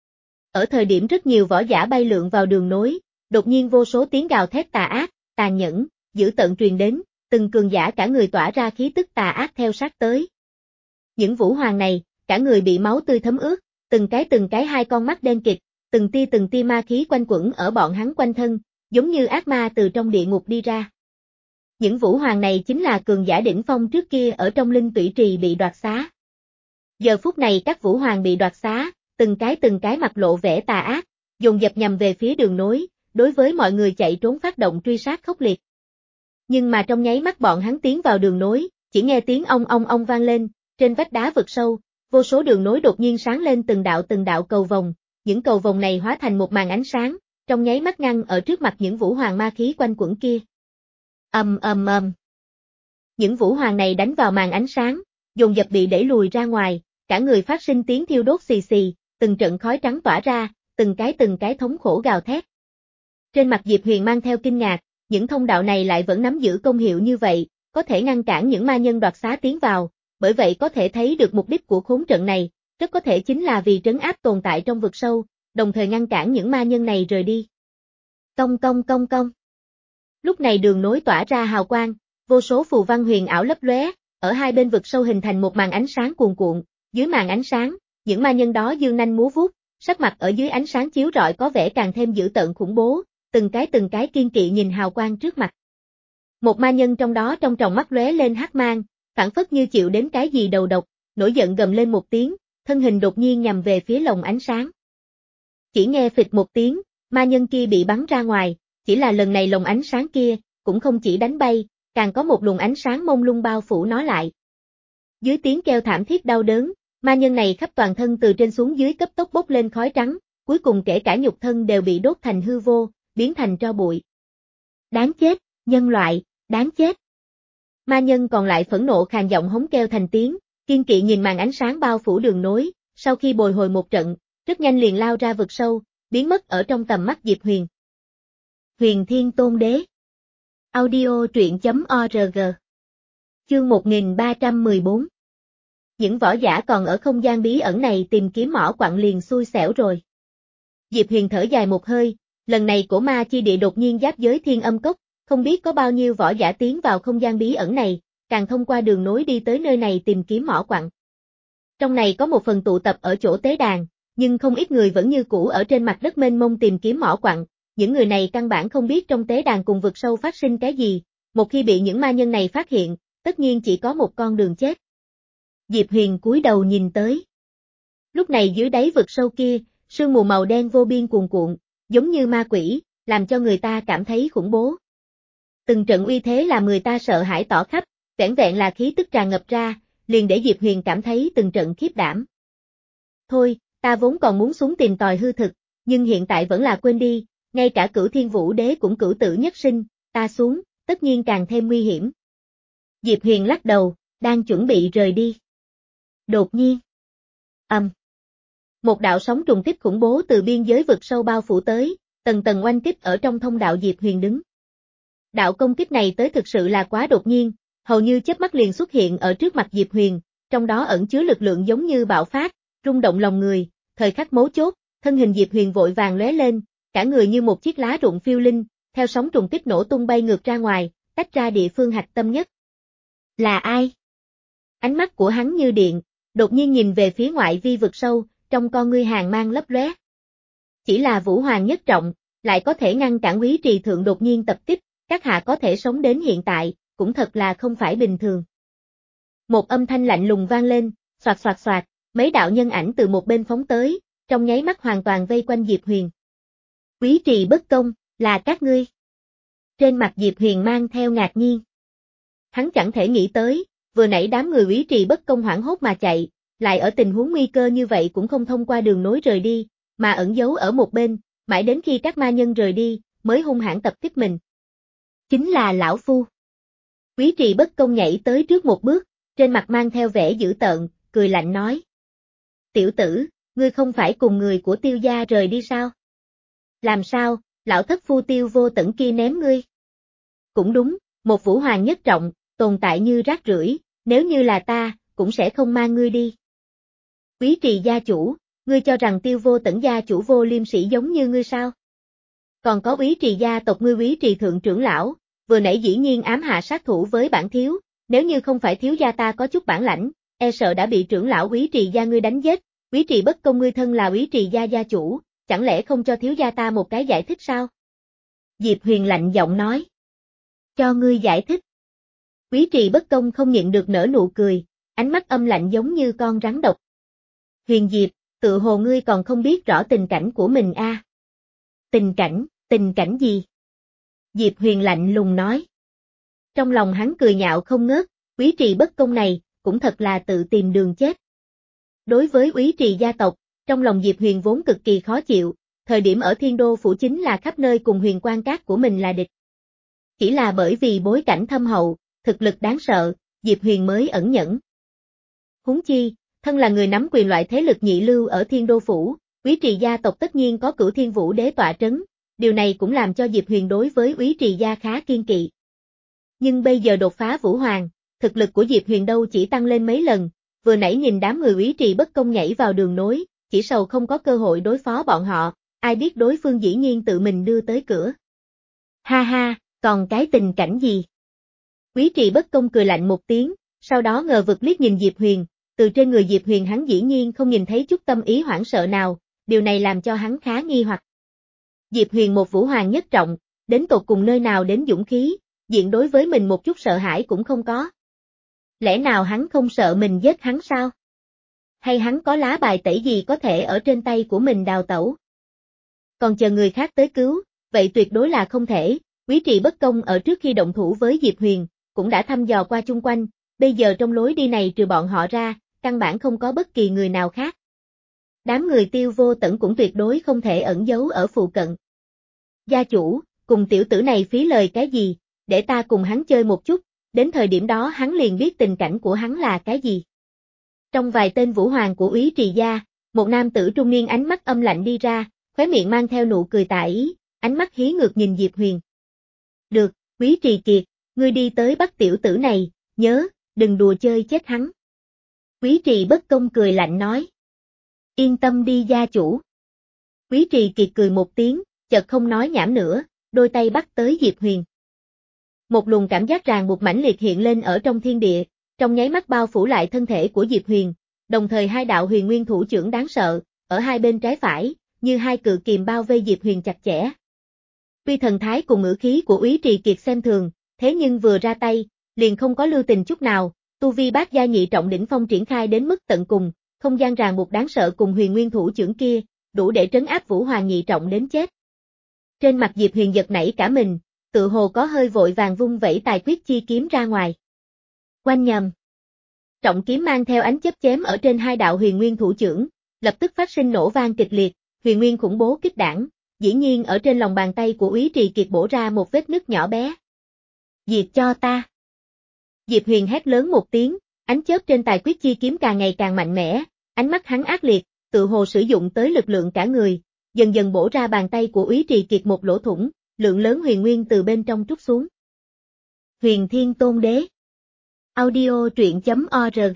Ở thời điểm rất nhiều võ giả bay lượn vào đường nối, đột nhiên vô số tiếng gào thét tà ác, tàn nhẫn, dữ tợn truyền đến, từng cường giả cả người tỏa ra khí tức tà ác theo sát tới. Những vũ hoàng này, cả người bị máu tươi thấm ướt, từng cái từng cái hai con mắt đen kịt, từng tia từng tia ma khí quanh quẩn ở bọn hắn quanh thân, giống như ác ma từ trong địa ngục đi ra. Những vũ hoàng này chính là cường giả đỉnh phong trước kia ở trong linh tủy trì bị đoạt xá. Giờ phút này các vũ hoàng bị đoạt xá, từng cái từng cái mặt lộ vẻ tà ác, dồn dập nhằm về phía đường nối, đối với mọi người chạy trốn phát động truy sát khốc liệt. Nhưng mà trong nháy mắt bọn hắn tiến vào đường nối, chỉ nghe tiếng ong ong ong vang lên, trên vách đá vực sâu, vô số đường nối đột nhiên sáng lên từng đạo từng đạo cầu vồng, những cầu vồng này hóa thành một màn ánh sáng, trong nháy mắt ngăn ở trước mặt những vũ hoàng ma khí quanh quẩn kia. Ầm ầm ầm. Những vũ hoàng này đánh vào màn ánh sáng, dồn dập bị đẩy lùi ra ngoài, cả người phát sinh tiếng thiêu đốt xì xì, từng trận khói trắng tỏa ra, từng cái từng cái thống khổ gào thét. Trên mặt Diệp Huyền mang theo kinh ngạc, những thông đạo này lại vẫn nắm giữ công hiệu như vậy, có thể ngăn cản những ma nhân đoạt xá tiến vào, bởi vậy có thể thấy được mục đích của khốn trận này, rất có thể chính là vì trấn áp tồn tại trong vực sâu, đồng thời ngăn cản những ma nhân này rời đi. Cong cong cong cong. Lúc này đường nối tỏa ra hào quang, vô số phù văn huyền ảo lấp lóe, ở hai bên vực sâu hình thành một màn ánh sáng cuồn cuộn, dưới màn ánh sáng, những ma nhân đó dương nanh múa vuốt, sắc mặt ở dưới ánh sáng chiếu rọi có vẻ càng thêm dữ tợn khủng bố, từng cái từng cái kiên kỵ nhìn hào quang trước mặt. Một ma nhân trong đó trong tròng mắt lóe lên hắc mang, phảng phất như chịu đến cái gì đầu độc, nổi giận gầm lên một tiếng, thân hình đột nhiên nhằm về phía lồng ánh sáng. Chỉ nghe phịch một tiếng, ma nhân kia bị bắn ra ngoài, chỉ là lần này lồng ánh sáng kia, cũng không chỉ đánh bay, càng có một luồng ánh sáng mông lung bao phủ nó lại. Dưới tiếng kêu thảm thiết đau đớn, ma nhân này khắp toàn thân từ trên xuống dưới cấp tốc bốc lên khói trắng, cuối cùng kể cả nhục thân đều bị đốt thành hư vô, biến thành tro bụi. Đáng chết, nhân loại, đáng chết. Ma nhân còn lại phẫn nộ khàn giọng hống kêu thành tiếng, kiên kỵ nhìn màn ánh sáng bao phủ đường nối, sau khi bồi hồi một trận, rất nhanh liền lao ra vực sâu, biến mất ở trong tầm mắt Diệp Huyền. Huyền Thiên Tôn Đế. Audio truyện chấm org. Chương một nghìn ba trăm mười bốn. Những võ giả còn ở không gian bí ẩn này tìm kiếm mỏ quặng liền xui xẻo rồi. Diệp Huyền thở dài một hơi, lần này cổ ma chi địa đột nhiên giáp giới Thiên Âm Cốc, không biết có bao nhiêu võ giả tiến vào không gian bí ẩn này, càng thông qua đường nối đi tới nơi này tìm kiếm mỏ quặng. Trong này có một phần tụ tập ở chỗ tế đàn, nhưng không ít người vẫn như cũ ở trên mặt đất mênh mông tìm kiếm mỏ quặng, những người này căn bản không biết trong tế đàn cùng vực sâu phát sinh cái gì, một khi bị những ma nhân này phát hiện, tất nhiên chỉ có một con đường chết. Diệp Huyền cúi đầu nhìn tới. Lúc này dưới đáy vực sâu kia, Sương mù màu đen vô biên cuồn cuộn, giống như ma quỷ, làm cho người ta cảm thấy khủng bố. Từng trận uy thế làm người ta sợ hãi tỏ khắp, vẻn vẹn là khí tức tràn ngập ra, liền để Diệp Huyền cảm thấy từng trận khiếp đảm. Thôi, ta vốn còn muốn xuống tìm tòi hư thực, nhưng hiện tại vẫn là quên đi, ngay cả Cửu Thiên Vũ Đế cũng cửu tử nhất sinh, ta xuống, tất nhiên càng thêm nguy hiểm. Diệp Huyền lắc đầu, đang chuẩn bị rời đi. Đột nhiên, ầm. Um. Một đạo sóng trùng kích khủng bố từ biên giới vực sâu bao phủ tới, tầng tầng oanh kích ở trong thông đạo Diệp Huyền đứng. Đạo công kích này tới thực sự là quá đột nhiên, hầu như chớp mắt liền xuất hiện ở trước mặt Diệp Huyền, trong đó ẩn chứa lực lượng giống như bạo phát, rung động lòng người, thời khắc mấu chốt, thân hình Diệp Huyền vội vàng lóe lên, cả người như một chiếc lá rụng phiêu linh, theo sóng trùng kích nổ tung bay ngược ra ngoài, tách ra địa phương hạch tâm nhất. Là ai? Ánh mắt của hắn như điện, đột nhiên nhìn về phía ngoại vi vực sâu, trong con ngươi hàn mang lấp lóe. Chỉ là Vũ Hoàng nhất trọng, lại có thể ngăn cản Úy Trì Thượng đột nhiên tập kích, các hạ có thể sống đến hiện tại, cũng thật là không phải bình thường. Một âm thanh lạnh lùng vang lên, xoạt xoạt xoạt, mấy đạo nhân ảnh từ một bên phóng tới, trong nháy mắt hoàn toàn vây quanh Diệp Huyền. Úy Trì bất công, là các ngươi. Trên mặt Diệp Huyền mang theo ngạc nhiên. Hắn chẳng thể nghĩ tới, vừa nãy đám người Úy Trì bất công hoảng hốt mà chạy, lại ở tình huống nguy cơ như vậy cũng không thông qua đường nối rời đi, mà ẩn giấu ở một bên, mãi đến khi các ma nhân rời đi, mới hung hãn tập kích mình. Chính là lão phu. Úy Trì bất công nhảy tới trước một bước, trên mặt mang theo vẻ dữ tợn, cười lạnh nói. Tiểu tử, ngươi không phải cùng người của Tiêu gia rời đi sao? Làm sao, lão thất phu Tiêu Vô Tẩn kia ném ngươi? Cũng đúng, một Vũ Hoàng nhất trọng, tồn tại như rác rưởi, nếu như là ta, cũng sẽ không mang ngươi đi. Úy Trì gia chủ, ngươi cho rằng Tiêu Vô Tẩn gia chủ vô liêm sỉ giống như ngươi sao? Còn có Úy Trì gia tộc ngươi Úy Trì thượng trưởng lão, vừa nãy dĩ nhiên ám hạ sát thủ với bản thiếu, nếu như không phải thiếu gia ta có chút bản lãnh, e sợ đã bị trưởng lão Úy Trì gia ngươi đánh giết. Úy Trì bất công ngươi thân là Úy Trì gia gia chủ, chẳng lẽ không cho thiếu gia ta một cái giải thích sao? Diệp Huyền lạnh giọng nói. Cho ngươi giải thích. Úy Trì bất công không nhịn được nở nụ cười, ánh mắt âm lạnh giống như con rắn độc. Huyền Diệp, tự hồ ngươi còn không biết rõ tình cảnh của mình a. À? Tình cảnh, tình cảnh gì? Diệp Huyền lạnh lùng nói. Trong lòng hắn cười nhạo không ngớt, Úy Trì bất công này, cũng thật là tự tìm đường chết. Đối với Úy Trì gia tộc, trong lòng Diệp Huyền vốn cực kỳ khó chịu, thời điểm ở Thiên Đô Phủ chính là khắp nơi cùng Huyền Quan Các của mình là địch. Chỉ là bởi vì bối cảnh thâm hậu, thực lực đáng sợ, Diệp Huyền mới ẩn nhẫn. Huống chi, thân là người nắm quyền loại thế lực nhị lưu ở Thiên Đô Phủ, Úy Trì gia tộc tất nhiên có Cửu Thiên Vũ Đế tọa trấn, điều này cũng làm cho Diệp Huyền đối với Úy Trì gia khá kiên kỵ. Nhưng bây giờ đột phá Vũ Hoàng, thực lực của Diệp Huyền đâu chỉ tăng lên mấy lần, vừa nãy nhìn đám người Úy Trì bất công nhảy vào đường nối, chỉ sầu không có cơ hội đối phó bọn họ, ai biết đối phương dĩ nhiên tự mình đưa tới cửa. Ha ha, còn cái tình cảnh gì? Úy Trì bất công cười lạnh một tiếng, sau đó ngờ vực liếc nhìn Diệp Huyền, từ trên người Diệp Huyền hắn dĩ nhiên không nhìn thấy chút tâm ý hoảng sợ nào, điều này làm cho hắn khá nghi hoặc. Diệp Huyền một Vũ Hoàng nhất trọng, đến tột cùng nơi nào đến dũng khí, diện đối với mình một chút sợ hãi cũng không có. Lẽ nào hắn không sợ mình giết hắn sao? Hay hắn có lá bài tẩy gì có thể ở trên tay của mình đào tẩu? Còn chờ người khác tới cứu, vậy tuyệt đối là không thể. Úy Trì bất công ở trước khi động thủ với Diệp Huyền, cũng đã thăm dò qua chung quanh, bây giờ trong lối đi này trừ bọn họ ra, căn bản không có bất kỳ người nào khác. Đám người Tiêu Vô Tẩn cũng tuyệt đối không thể ẩn giấu ở phụ cận. Gia chủ, cùng tiểu tử này phí lời cái gì, để ta cùng hắn chơi một chút, đến thời điểm đó hắn liền biết tình cảnh của hắn là cái gì. Trong vài tên Vũ Hoàng của Úy Trì gia, một nam tử trung niên ánh mắt âm lạnh đi ra, khóe miệng mang theo nụ cười tà ý, ánh mắt hí ngược nhìn Diệp Huyền. Được, Úy Trì Kiệt, ngươi đi tới bắt tiểu tử này, nhớ, đừng đùa chơi chết hắn. Úy Trì bất công cười lạnh nói. Yên tâm đi gia chủ. Úy Trì Kiệt cười một tiếng, chợt không nói nhảm nữa, đôi tay bắt tới Diệp Huyền. Một luồng cảm giác ràng buộc mãnh liệt hiện lên ở trong thiên địa, trong nháy mắt bao phủ lại thân thể của Diệp Huyền, đồng thời hai đạo huyền nguyên thủ trưởng đáng sợ, ở hai bên trái phải, như hai cự kìm bao vây Diệp Huyền chặt chẽ. Tuy thần thái cùng ngữ khí của Úy Trì Kiệt xem thường, thế nhưng vừa ra tay, liền không có lưu tình chút nào, tu vi bát gia nhị trọng đỉnh phong triển khai đến mức tận cùng, không gian ràng buộc đáng sợ cùng huyền nguyên thủ trưởng kia, đủ để trấn áp Vũ Hoàng nhị trọng đến chết. Trên mặt Diệp Huyền giật nảy cả mình, tự hồ có hơi vội vàng vung vẩy tài quyết chi kiếm ra ngoài. Oanh nhầm. Trọng kiếm mang theo ánh chớp chém ở trên hai đạo huyền nguyên thủ chưởng, lập tức phát sinh nổ vang kịch liệt, huyền nguyên khủng bố kích đảng, dĩ nhiên ở trên lòng bàn tay của Úy Trì Kiệt bổ ra một vết nứt nhỏ bé. Diệt cho ta. Diệp Huyền hét lớn một tiếng, ánh chớp trên tài quyết chi kiếm càng ngày càng mạnh mẽ, ánh mắt hắn ác liệt, tự hồ sử dụng tới lực lượng cả người, dần dần bổ ra bàn tay của Úy Trì Kiệt một lỗ thủng, lượng lớn huyền nguyên từ bên trong trút xuống. Huyền Thiên Tôn Đế. Audio truyện chấm org.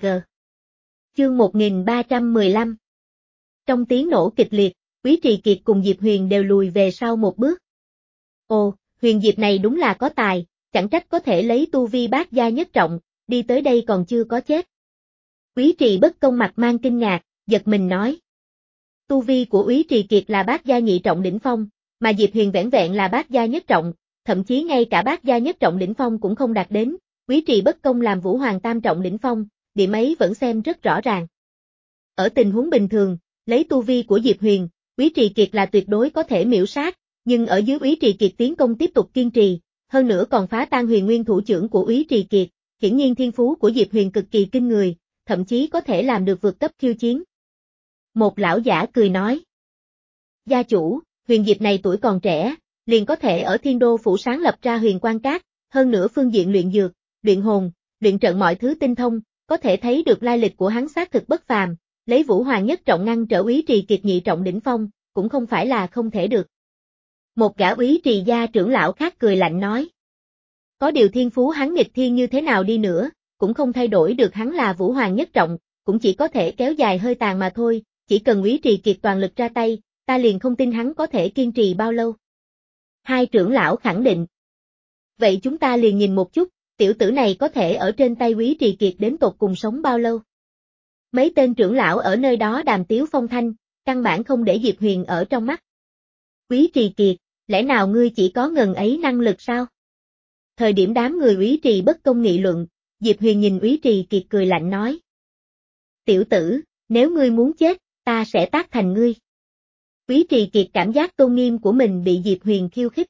Chương một nghìn ba trăm mười lăm. Trong tiếng nổ kịch liệt, Úy Trì Kiệt cùng Diệp Huyền đều lùi về sau một bước. Ồ, Huyền Diệp này đúng là có tài, chẳng trách có thể lấy tu vi bát gia nhất trọng, đi tới đây còn chưa có chết. Úy Trì Bất Công mặt mang kinh ngạc, giật mình nói. Tu vi của Úy Trì Kiệt là bát gia nhị trọng đỉnh phong, mà Diệp Huyền vẻn vẹn là bát gia nhất trọng, thậm chí ngay cả bát gia nhất trọng đỉnh phong cũng không đạt đến. Úy Trì Bất Công làm Vũ Hoàng tam trọng đỉnh phong, điểm ấy vẫn xem rất rõ ràng. Ở tình huống bình thường, lấy tu vi của Diệp Huyền, Úy Trì Kiệt là tuyệt đối có thể miễu sát, nhưng ở dưới Úy Trì Kiệt tiến công tiếp tục kiên trì, hơn nữa còn phá tan huyền nguyên thủ trưởng của Úy Trì Kiệt, hiển nhiên thiên phú của Diệp Huyền cực kỳ kinh người, thậm chí có thể làm được vượt cấp khiêu chiến. Một lão giả cười nói. Gia chủ, Huyền Diệp này tuổi còn trẻ, liền có thể ở Thiên Đô phủ sáng lập ra Huyền Quan Các, hơn nữa phương diện luyện dược, luyện hồn, luyện trận mọi thứ tinh thông, có thể thấy được lai lịch của hắn xác thực bất phàm, lấy Vũ Hoàng nhất trọng ngăn trở Úy Trì Kiệt nhị trọng đỉnh phong, cũng không phải là không thể được. Một gã Úy Trì gia trưởng lão khác cười lạnh nói. Có điều thiên phú hắn nghịch thiên như thế nào đi nữa, cũng không thay đổi được hắn là Vũ Hoàng nhất trọng, cũng chỉ có thể kéo dài hơi tàn mà thôi, chỉ cần Úy Trì Kiệt toàn lực ra tay, ta liền không tin hắn có thể kiên trì bao lâu. Hai trưởng lão khẳng định. Vậy chúng ta liền nhìn một chút, tiểu tử này có thể ở trên tay Úy Trì Kiệt đến tột cùng sống bao lâu. Mấy tên trưởng lão ở nơi đó đàm tiếu phong thanh, căn bản không để Diệp Huyền ở trong mắt. Úy Trì Kiệt, lẽ nào ngươi chỉ có ngần ấy năng lực sao? Thời điểm đám người Úy Trì Bất Công nghị luận, Diệp Huyền nhìn Úy Trì Kiệt cười lạnh nói. Tiểu tử, nếu ngươi muốn chết, ta sẽ tác thành ngươi. Úy Trì Kiệt cảm giác tôn nghiêm của mình bị Diệp Huyền khiêu khích.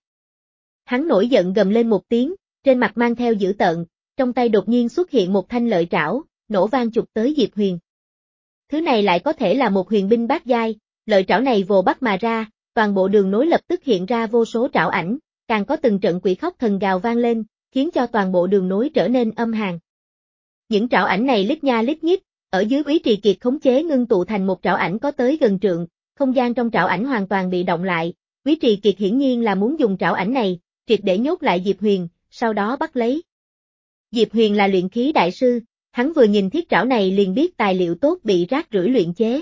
Hắn nổi giận gầm lên một tiếng, trên mặt mang theo dữ tợn, trong tay đột nhiên xuất hiện một thanh lợi trảo, nổ vang chụp tới Diệp Huyền. Thứ này lại có thể là một huyền binh bát giai, lợi trảo này vồ bắt mà ra, toàn bộ đường nối lập tức hiện ra vô số trảo ảnh, càng có từng trận quỷ khóc thần gào vang lên, khiến cho toàn bộ đường nối trở nên âm hàn. Những trảo ảnh này lít nha lít nhít, ở dưới Úy Trì Kiệt khống chế ngưng tụ thành một trảo ảnh có tới gần trượng, không gian trong trảo ảnh hoàn toàn bị động lại, Úy Trì Kiệt hiển nhiên là muốn dùng trảo ảnh này, triệt để nhốt lại Diệp Huyền, sau đó bắt lấy. Diệp Huyền là luyện khí đại sư, hắn vừa nhìn thiết trảo này liền biết tài liệu tốt bị rác rưởi luyện chế.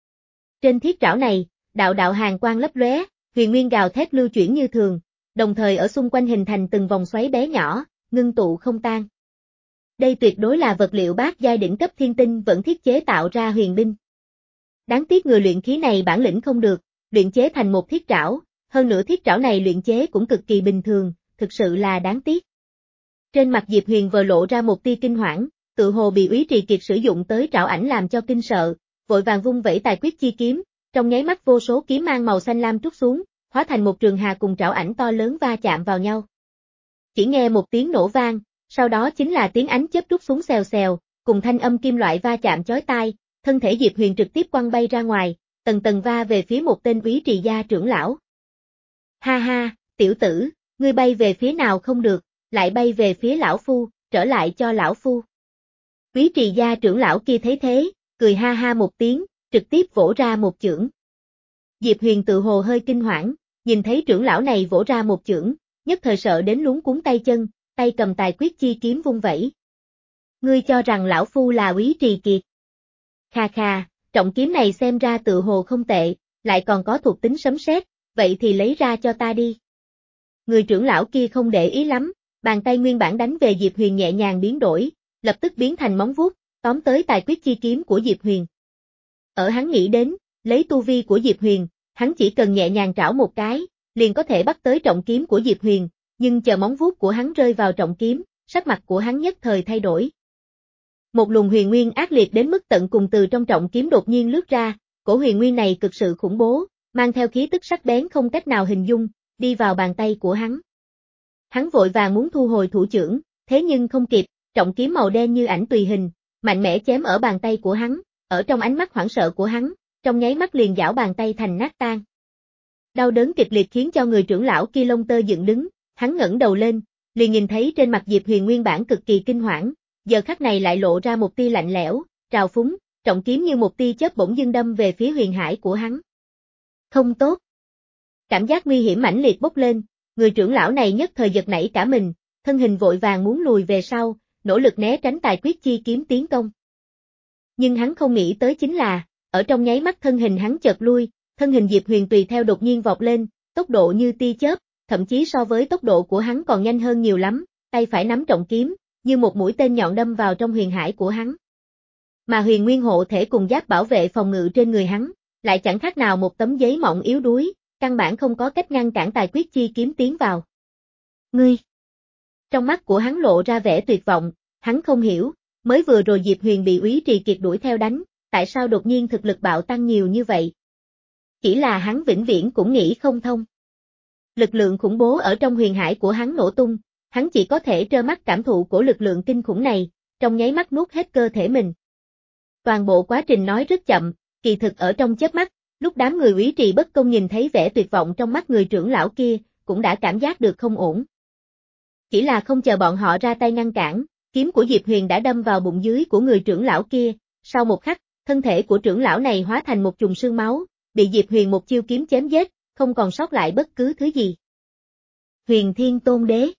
Trên thiết trảo này, đạo đạo hàn quang lấp lóe, huyền nguyên gào thét lưu chuyển như thường, đồng thời ở xung quanh hình thành từng vòng xoáy bé nhỏ, ngưng tụ không tan. Đây tuyệt đối là vật liệu bát giai đỉnh cấp thiên tinh vẫn thiết chế tạo ra huyền binh. Đáng tiếc người luyện khí này bản lĩnh không được, luyện chế thành một thiết trảo, hơn nữa thiết trảo này luyện chế cũng cực kỳ bình thường, thực sự là đáng tiếc. Trên mặt Diệp Huyền vừa lộ ra một tia kinh hoảng, tự hồ bị Úy Trì Kiệt sử dụng tới trảo ảnh làm cho kinh sợ, vội vàng vung vẩy tài quyết chi kiếm, trong nháy mắt vô số kiếm mang màu xanh lam trút xuống, hóa thành một trường hà cùng trảo ảnh to lớn va chạm vào nhau. Chỉ nghe một tiếng nổ vang, sau đó chính là tiếng ánh chớp trút xuống xèo xèo, cùng thanh âm kim loại va chạm chói tai, thân thể Diệp Huyền trực tiếp quăng bay ra ngoài, tầng tầng va về phía một tên Úy Trì gia trưởng lão. Ha ha, tiểu tử, ngươi bay về phía nào không được, lại bay về phía lão phu, trở lại cho lão phu. Úy Trì gia trưởng lão kia thấy thế, cười ha ha một tiếng, trực tiếp vỗ ra một chưởng. Diệp Huyền tự hồ hơi kinh hoảng, nhìn thấy trưởng lão này vỗ ra một chưởng, nhất thời sợ đến luống cuống tay chân, tay cầm tài quyết chi kiếm vung vẩy. Ngươi cho rằng lão phu là Úy Trì Kiệt? Kha kha, trọng kiếm này xem ra tự hồ không tệ, lại còn có thuộc tính sấm sét, vậy thì lấy ra cho ta đi. Người trưởng lão kia không để ý lắm, bàn tay nguyên bản đánh về Diệp Huyền nhẹ nhàng biến đổi, lập tức biến thành móng vuốt, tóm tới tài quyết chi kiếm của Diệp Huyền. Ở hắn nghĩ đến, lấy tu vi của Diệp Huyền, hắn chỉ cần nhẹ nhàng trảo một cái, liền có thể bắt tới trọng kiếm của Diệp Huyền, nhưng chờ móng vuốt của hắn rơi vào trọng kiếm, sắc mặt của hắn nhất thời thay đổi. Một luồng huyền nguyên ác liệt đến mức tận cùng từ trong trọng kiếm đột nhiên lướt ra, cổ huyền nguyên này cực sự khủng bố, mang theo khí tức sắc bén không cách nào hình dung, đi vào bàn tay của hắn. Hắn vội vàng muốn thu hồi thủ chưởng, thế nhưng không kịp, trọng kiếm màu đen như ảnh tùy hình, mạnh mẽ chém ở bàn tay của hắn, ở trong ánh mắt hoảng sợ của hắn, trong nháy mắt liền giảo bàn tay thành nát tan. Đau đớn kịch liệt khiến cho người trưởng lão kia lông tơ dựng đứng, hắn ngẩng đầu lên, liền nhìn thấy trên mặt Diệp Huyền nguyên bản cực kỳ kinh hoảng, giờ khắc này lại lộ ra một tia lạnh lẽo, trào phúng, trọng kiếm như một tia chớp bỗng dưng đâm về phía huyền hải của hắn. Không tốt. Cảm giác nguy hiểm mãnh liệt bốc lên, người trưởng lão này nhất thời giật nảy cả mình, thân hình vội vàng muốn lùi về sau, nỗ lực né tránh tài quyết chi kiếm tiến công. Nhưng hắn không nghĩ tới chính là, ở trong nháy mắt thân hình hắn chợt lui, thân hình Diệp Huyền tùy theo đột nhiên vọt lên, tốc độ như tia chớp, thậm chí so với tốc độ của hắn còn nhanh hơn nhiều lắm, tay phải nắm trọng kiếm, như một mũi tên nhọn đâm vào trong huyền hải của hắn. Mà huyền nguyên hộ thể cùng giáp bảo vệ phòng ngự trên người hắn, lại chẳng khác nào một tấm giấy mỏng yếu đuối, căn bản không có cách ngăn cản tài quyết chi kiếm tiến vào. Ngươi! Trong mắt của hắn lộ ra vẻ tuyệt vọng, hắn không hiểu, mới vừa rồi Diệp Huyền bị Úy Trì Kiệt đuổi theo đánh, tại sao đột nhiên thực lực bạo tăng nhiều như vậy? Chỉ là hắn vĩnh viễn cũng nghĩ không thông. Lực lượng khủng bố ở trong huyền hải của hắn nổ tung, hắn chỉ có thể trơ mắt cảm thụ của lực lượng kinh khủng này, trong nháy mắt nuốt hết cơ thể mình. Toàn bộ quá trình nói rất chậm, kỳ thực ở trong chớp mắt, lúc đám người Úy Trì Bất Công nhìn thấy vẻ tuyệt vọng trong mắt người trưởng lão kia, cũng đã cảm giác được không ổn. Chỉ là không chờ bọn họ ra tay ngăn cản, kiếm của Diệp Huyền đã đâm vào bụng dưới của người trưởng lão kia, sau một khắc, thân thể của trưởng lão này hóa thành một chùm sương máu, bị Diệp Huyền một chiêu kiếm chém giết, không còn sót lại bất cứ thứ gì. Huyền Thiên Tôn Đế.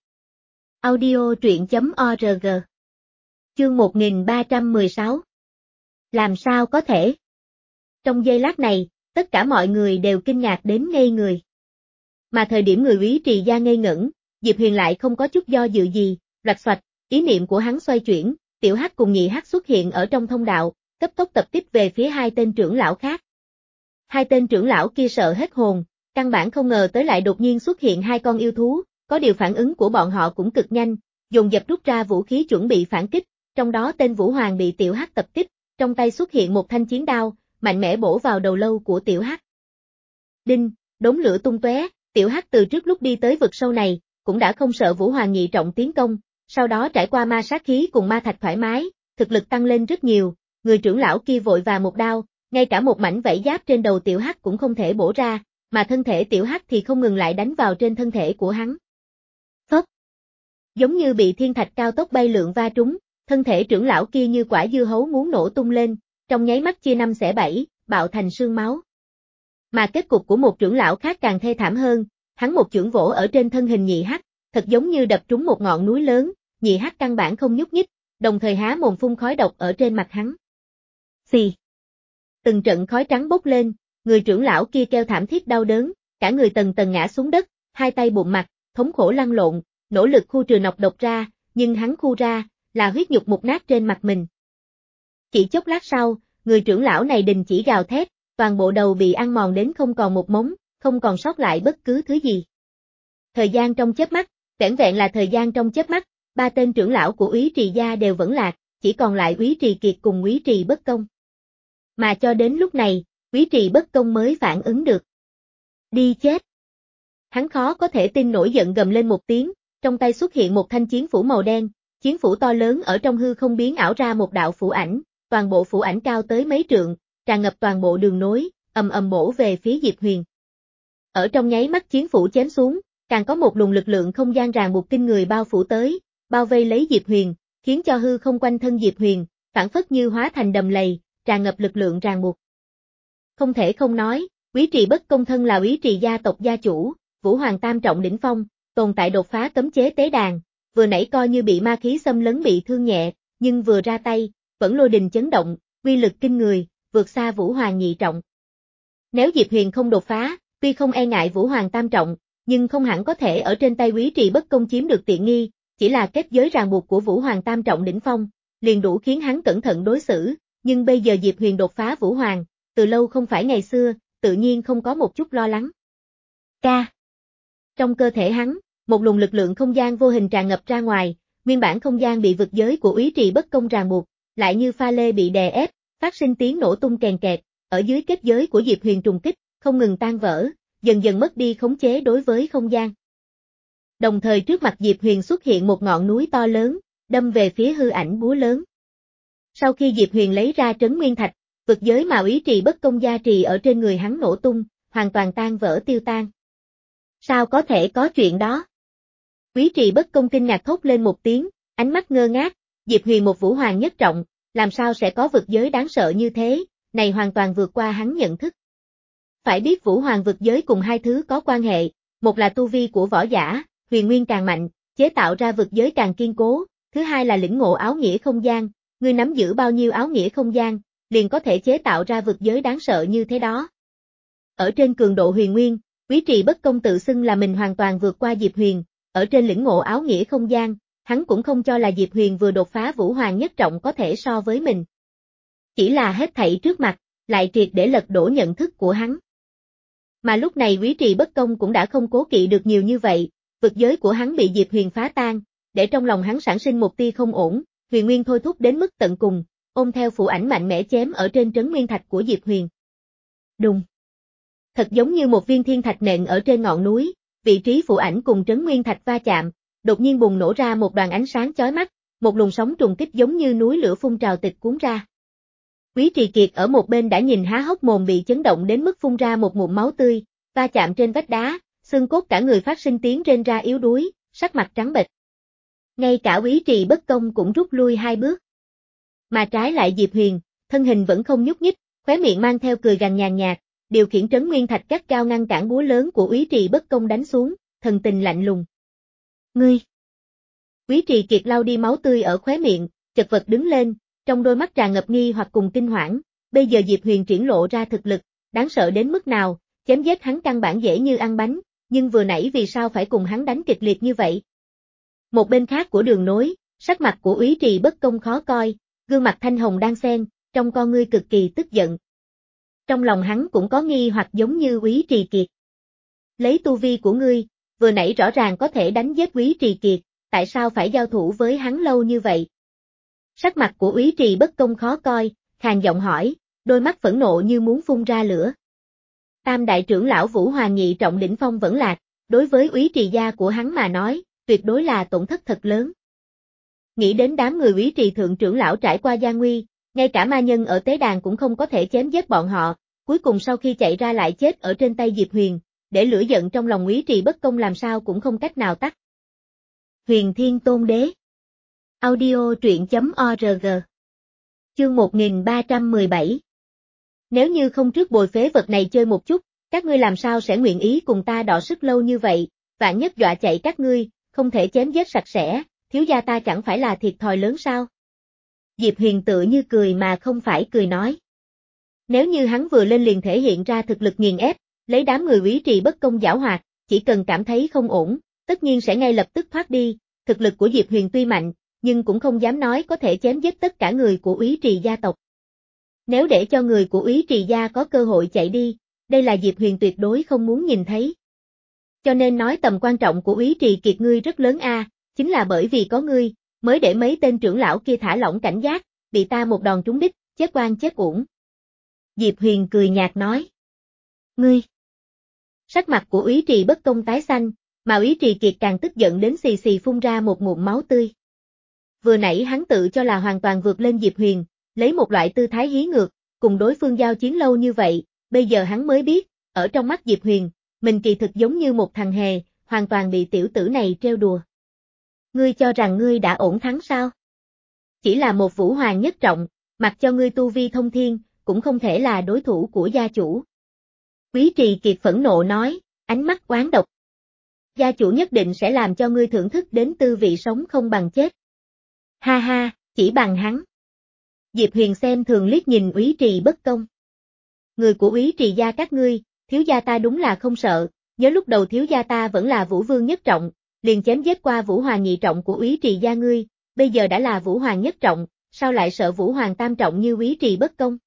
Audio truyện chấm org. Chương một nghìn ba trăm mười sáu. Làm sao có thể? Trong giây lát này, tất cả mọi người đều kinh ngạc đến ngây người. Mà thời điểm người Úy Trì gia ngây ngẩn, Diệp Huyền lại không có chút do dự gì, rạch xoạch, ý niệm của hắn xoay chuyển, Tiểu Hắc cùng Nhị Hắc xuất hiện ở trong thông đạo, cấp tốc tập kích về phía hai tên trưởng lão khác. Hai tên trưởng lão kia sợ hết hồn, căn bản không ngờ tới lại đột nhiên xuất hiện hai con yêu thú, có điều phản ứng của bọn họ cũng cực nhanh, dồn dập rút ra vũ khí chuẩn bị phản kích, trong đó tên Vũ Hoàng bị Tiểu Hắc tập kích, trong tay xuất hiện một thanh chiến đao, mạnh mẽ bổ vào đầu lâu của Tiểu Hắc. Đinh, đống lửa tung tóe, Tiểu Hắc từ trước lúc đi tới vực sâu này, cũng đã không sợ Vũ Hoàng nhị trọng tiến công, sau đó trải qua ma sát khí cùng ma thạch thoải mái, thực lực tăng lên rất nhiều, người trưởng lão kia vội vàng một đao, ngay cả một mảnh vảy giáp trên đầu Tiểu Hắc cũng không thể bổ ra, mà thân thể Tiểu Hắc thì không ngừng lại đánh vào trên thân thể của hắn. Phốc! Giống như bị thiên thạch cao tốc bay lượn va trúng, thân thể trưởng lão kia như quả dưa hấu muốn nổ tung lên, trong nháy mắt chia năm xẻ bảy, bạo thành sương máu. Mà kết cục của một trưởng lão khác càng thê thảm hơn, hắn một chưởng vỗ ở trên thân hình Nhị Hắc, thật giống như đập trúng một ngọn núi lớn, Nhị Hắc căn bản không nhúc nhích, đồng thời há mồm phun khói độc ở trên mặt hắn. Xì! Từng trận khói trắng bốc lên, người trưởng lão kia kêu thảm thiết đau đớn, cả người tần tần ngã xuống đất, hai tay bụng mặt, thống khổ lăn lộn, nỗ lực khu trừ nọc độc ra, nhưng hắn khu ra, là huyết nhục mục nát trên mặt mình. Chỉ chốc lát sau, người trưởng lão này đình chỉ gào thét, toàn bộ đầu bị ăn mòn đến không còn một mống, không còn sót lại bất cứ thứ gì. Thời gian trong chớp mắt, vẻn vẹn là thời gian trong chớp mắt, ba tên trưởng lão của Úy Trì gia đều vẫn lạc, chỉ còn lại Úy Trì Kiệt cùng Úy Trì Bất Công. Mà cho đến lúc này, Úy Trì Bất Công mới phản ứng được. Đi chết! Hắn khó có thể tin nổi giận gầm lên một tiếng, trong tay xuất hiện một thanh chiến phủ màu đen, chiến phủ to lớn ở trong hư không biến ảo ra một đạo phủ ảnh, toàn bộ phủ ảnh cao tới mấy trượng, tràn ngập toàn bộ đường nối, ầm ầm bổ về phía Diệp Huyền. Ở trong nháy mắt chiến phủ chém xuống, càng có một luồng lực lượng không gian ràng buộc kinh người bao phủ tới, bao vây lấy Diệp Huyền, khiến cho hư không quanh thân Diệp Huyền, phản phất như hóa thành đầm lầy, tràn ngập lực lượng ràng buộc. Không thể không nói, Úy Trì Bất Công thân là Úy Trì gia tộc gia chủ, Vũ Hoàng tam trọng đỉnh phong, tồn tại đột phá cấm chế tế đàn, vừa nãy coi như bị ma khí xâm lấn bị thương nhẹ, nhưng vừa ra tay, vẫn lôi đình chấn động, uy lực kinh người, vượt xa Vũ Hoàng nhị trọng. Nếu Diệp Huyền không đột phá, tuy không e ngại Vũ Hoàng tam trọng, nhưng không hẳn có thể ở trên tay Úy Trì Bất Công chiếm được tiện nghi, chỉ là kết giới ràng buộc của Vũ Hoàng tam trọng đỉnh phong, liền đủ khiến hắn cẩn thận đối xử, nhưng bây giờ Diệp Huyền đột phá Vũ Hoàng, từ lâu không phải ngày xưa, tự nhiên không có một chút lo lắng. Ca. Trong cơ thể hắn, một luồng lực lượng không gian vô hình tràn ngập ra ngoài, nguyên bản không gian bị vực giới của Úy Trì Bất Công ràng buộc, lại như pha lê bị đè ép, phát sinh tiếng nổ tung kèn kẹt, ở dưới kết giới của Diệp Huyền trùng kích, không ngừng tan vỡ, dần dần mất đi khống chế đối với không gian. Đồng thời trước mặt Diệp Huyền xuất hiện một ngọn núi to lớn, đâm về phía hư ảnh búa lớn. Sau khi Diệp Huyền lấy ra trấn nguyên thạch, vực giới mà úy trì bất công gia trì ở trên người hắn nổ tung, hoàn toàn tan vỡ tiêu tan. Sao có thể có chuyện đó? Úy trì bất công kinh ngạc thốt lên một tiếng, ánh mắt ngơ ngác, Diệp Huyền một vũ hoàng nhất trọng, làm sao sẽ có vực giới đáng sợ như thế, này hoàn toàn vượt qua hắn nhận thức. Phải biết vũ hoàng vực giới cùng hai thứ có quan hệ, một là tu vi của võ giả, huyền nguyên càng mạnh, chế tạo ra vực giới càng kiên cố, thứ hai là lĩnh ngộ áo nghĩa không gian, ngươi nắm giữ bao nhiêu áo nghĩa không gian, liền có thể chế tạo ra vực giới đáng sợ như thế đó. Ở trên cường độ huyền nguyên, úy trì bất công tự xưng là mình hoàn toàn vượt qua Diệp Huyền, ở trên lĩnh ngộ áo nghĩa không gian, hắn cũng không cho là Diệp Huyền vừa đột phá vũ hoàng nhất trọng có thể so với mình. Chỉ là hết thảy trước mặt, lại triệt để lật đổ nhận thức của hắn. Mà lúc này úy trì bất công cũng đã không cố kỵ được nhiều như vậy, vực giới của hắn bị Diệp Huyền phá tan, để trong lòng hắn sản sinh một tia không ổn, huyền nguyên thôi thúc đến mức tận cùng, ôm theo phù ảnh mạnh mẽ chém ở trên trấn nguyên thạch của Diệp Huyền. Đùng. Thật giống như một viên thiên thạch nện ở trên ngọn núi, vị trí phù ảnh cùng trấn nguyên thạch va chạm, đột nhiên bùng nổ ra một đoàn ánh sáng chói mắt, một luồng sóng trùng kích giống như núi lửa phun trào tịch cuốn ra. Úy Trì Kiệt ở một bên đã nhìn há hốc mồm bị chấn động đến mức phun ra một ngụm máu tươi, va chạm trên vách đá, xương cốt cả người phát sinh tiếng rên ra yếu đuối, sắc mặt trắng bệch. Ngay cả úy trì bất công cũng rút lui hai bước. Mà trái lại Diệp Huyền, thân hình vẫn không nhúc nhích, khóe miệng mang theo cười gằn nhàn nhạt, điều khiển trấn nguyên thạch gắt cao ngăn cản búa lớn của úy trì bất công đánh xuống, thần tình lạnh lùng. Ngươi! Úy Trì Kiệt lau đi máu tươi ở khóe miệng, chật vật đứng lên, trong đôi mắt tràn ngập nghi hoặc cùng kinh hoảng, bây giờ Diệp Huyền triển lộ ra thực lực, đáng sợ đến mức nào, chém giết hắn căn bản dễ như ăn bánh, nhưng vừa nãy vì sao phải cùng hắn đánh kịch liệt như vậy? Một bên khác của đường nối, sắc mặt của úy trì bất công khó coi, gương mặt thanh hồng đan xen, trong con ngươi cực kỳ tức giận. Trong lòng hắn cũng có nghi hoặc giống như úy Trì Kiệt. Lấy tu vi của ngươi, vừa nãy rõ ràng có thể đánh giết úy Trì Kiệt, tại sao phải giao thủ với hắn lâu như vậy? Sắc mặt của úy trì bất công khó coi, khàn giọng hỏi, đôi mắt phẫn nộ như muốn phun ra lửa. Tam đại trưởng lão Vũ Hoàng nhị trọng đỉnh phong vẫn lạc, đối với úy trì gia của hắn mà nói, tuyệt đối là tổn thất thật lớn. Nghĩ đến đám người úy trì thượng trưởng lão trải qua gian nguy, ngay cả ma nhân ở tế đàn cũng không có thể chém giết bọn họ, cuối cùng sau khi chạy ra lại chết ở trên tay Diệp Huyền, để lửa giận trong lòng úy trì bất công làm sao cũng không cách nào tắt. Huyền Thiên Tôn Đế. Audio truyện chấm org. Chương một nghìn ba trăm mười bảy. Nếu như không trước bồi phế vật này chơi một chút, các ngươi làm sao sẽ nguyện ý cùng ta đọ sức lâu như vậy, vạn nhất dọa chạy các ngươi, không thể chém giết sạch sẽ, thiếu gia ta chẳng phải là thiệt thòi lớn sao? Diệp Huyền tự như cười mà không phải cười nói. Nếu như hắn vừa lên liền thể hiện ra thực lực nghiền ép, lấy đám người úy trì bất công giảo hoạt, chỉ cần cảm thấy không ổn, tất nhiên sẽ ngay lập tức thoát đi, thực lực của Diệp Huyền tuy mạnh, nhưng cũng không dám nói có thể chém giết tất cả người của úy trì gia tộc. Nếu để cho người của úy trì gia có cơ hội chạy đi, đây là Diệp Huyền tuyệt đối không muốn nhìn thấy. Cho nên nói tầm quan trọng của úy trì kiệt ngươi rất lớn a, chính là bởi vì có ngươi, mới để mấy tên trưởng lão kia thả lỏng cảnh giác, bị ta một đòn trúng đích, chết oan chết uổng. Diệp Huyền cười nhạt nói. Ngươi! Sắc mặt của úy trì bất công tái xanh, mà úy trì kiệt càng tức giận đến xì xì phun ra một ngụm máu tươi. Vừa nãy hắn tự cho là hoàn toàn vượt lên Diệp Huyền, lấy một loại tư thái hí ngược, cùng đối phương giao chiến lâu như vậy, bây giờ hắn mới biết, ở trong mắt Diệp Huyền, mình kỳ thực giống như một thằng hề, hoàn toàn bị tiểu tử này trêu đùa. Ngươi cho rằng ngươi đã ổn thắng sao? Chỉ là một vũ hoàng nhất trọng, mặc cho ngươi tu vi thông thiên, cũng không thể là đối thủ của gia chủ. Úy Trì Kiệt phẫn nộ nói, ánh mắt oán độc. Gia chủ nhất định sẽ làm cho ngươi thưởng thức đến tư vị sống không bằng chết. Ha ha, chỉ bằng hắn. Diệp Huyền xem thường liếc nhìn úy trì bất công. Người của úy trì gia các ngươi, thiếu gia ta đúng là không sợ, nhớ lúc đầu thiếu gia ta vẫn là vũ vương nhất trọng, liền chém giết qua vũ hoàng nhị trọng của úy trì gia ngươi, bây giờ đã là vũ hoàng nhất trọng, sao lại sợ vũ hoàng tam trọng như úy trì bất công?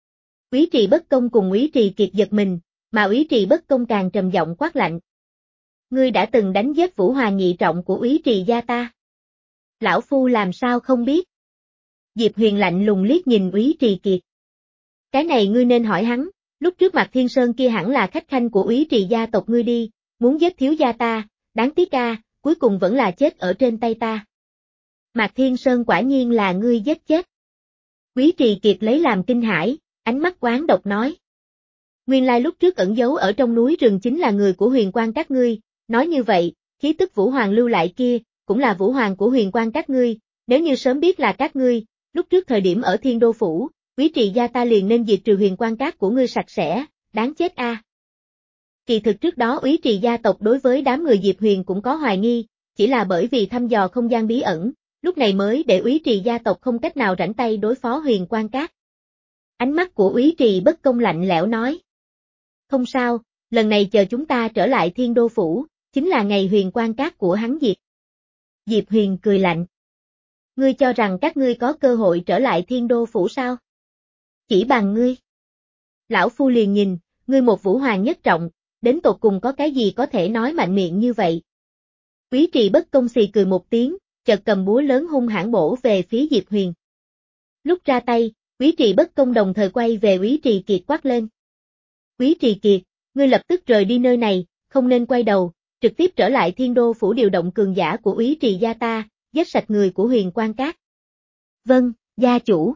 Úy trì bất công cùng úy trì kiệt giật mình, mà úy trì bất công càng trầm giọng quát lạnh. Ngươi đã từng đánh giết vũ hoàng nhị trọng của úy trì gia ta. Lão phu làm sao không biết? Diệp Huyền lạnh lùng liếc nhìn úy trì kiệt. Cái này ngươi nên hỏi hắn, lúc trước Mạc Thiên Sơn kia hẳn là khách khanh của Úy Trì gia tộc ngươi đi, muốn giết thiếu gia ta, đáng tiếc a, cuối cùng vẫn là chết ở trên tay ta. Mạc Thiên Sơn quả nhiên là ngươi giết chết. Úy Trì Kiệt lấy làm kinh hãi, ánh mắt oán độc nói. Nguyên lai lúc trước ẩn giấu ở trong núi rừng chính là người của Huyền Quang các ngươi, nói như vậy, khí tức Vũ Hoàng lưu lại kia, cũng là Vũ Hoàng của Huyền Quang các ngươi, nếu như sớm biết là các ngươi, lúc trước thời điểm ở Thiên Đô Phủ, Úy Trì gia ta liền nên diệt trừ Huyền Quang các của ngươi sạch sẽ, đáng chết a. À. Kỳ thực trước đó Úy Trì gia tộc đối với đám người Diệp Huyền cũng có hoài nghi, chỉ là bởi vì thăm dò không gian bí ẩn, lúc này mới để Úy Trì gia tộc không cách nào rảnh tay đối phó Huyền Quang các. Ánh mắt của Úy Trì bất công lạnh lẽo nói. Không sao, lần này chờ chúng ta trở lại Thiên Đô Phủ, chính là ngày Huyền Quang các của hắn diệt. Diệp Huyền cười lạnh. Ngươi cho rằng các ngươi có cơ hội trở lại Thiên Đô Phủ sao? Chỉ bằng ngươi. Lão Phu liền nhìn, ngươi một Vũ Hoàng nhất trọng, đến tột cùng có cái gì có thể nói mạnh miệng như vậy? Úy Trì bất công xì cười một tiếng, chợt cầm búa lớn hung hãn bổ về phía Diệp Huyền. Lúc ra tay, Úy Trì bất công đồng thời quay về Úy Trì Kiệt quát lên. Úy Trì Kiệt, ngươi lập tức rời đi nơi này, không nên quay đầu, trực tiếp trở lại Thiên Đô Phủ điều động cường giả của Úy Trì gia ta, giết sạch người của Huyền Quang các. Vâng, gia chủ.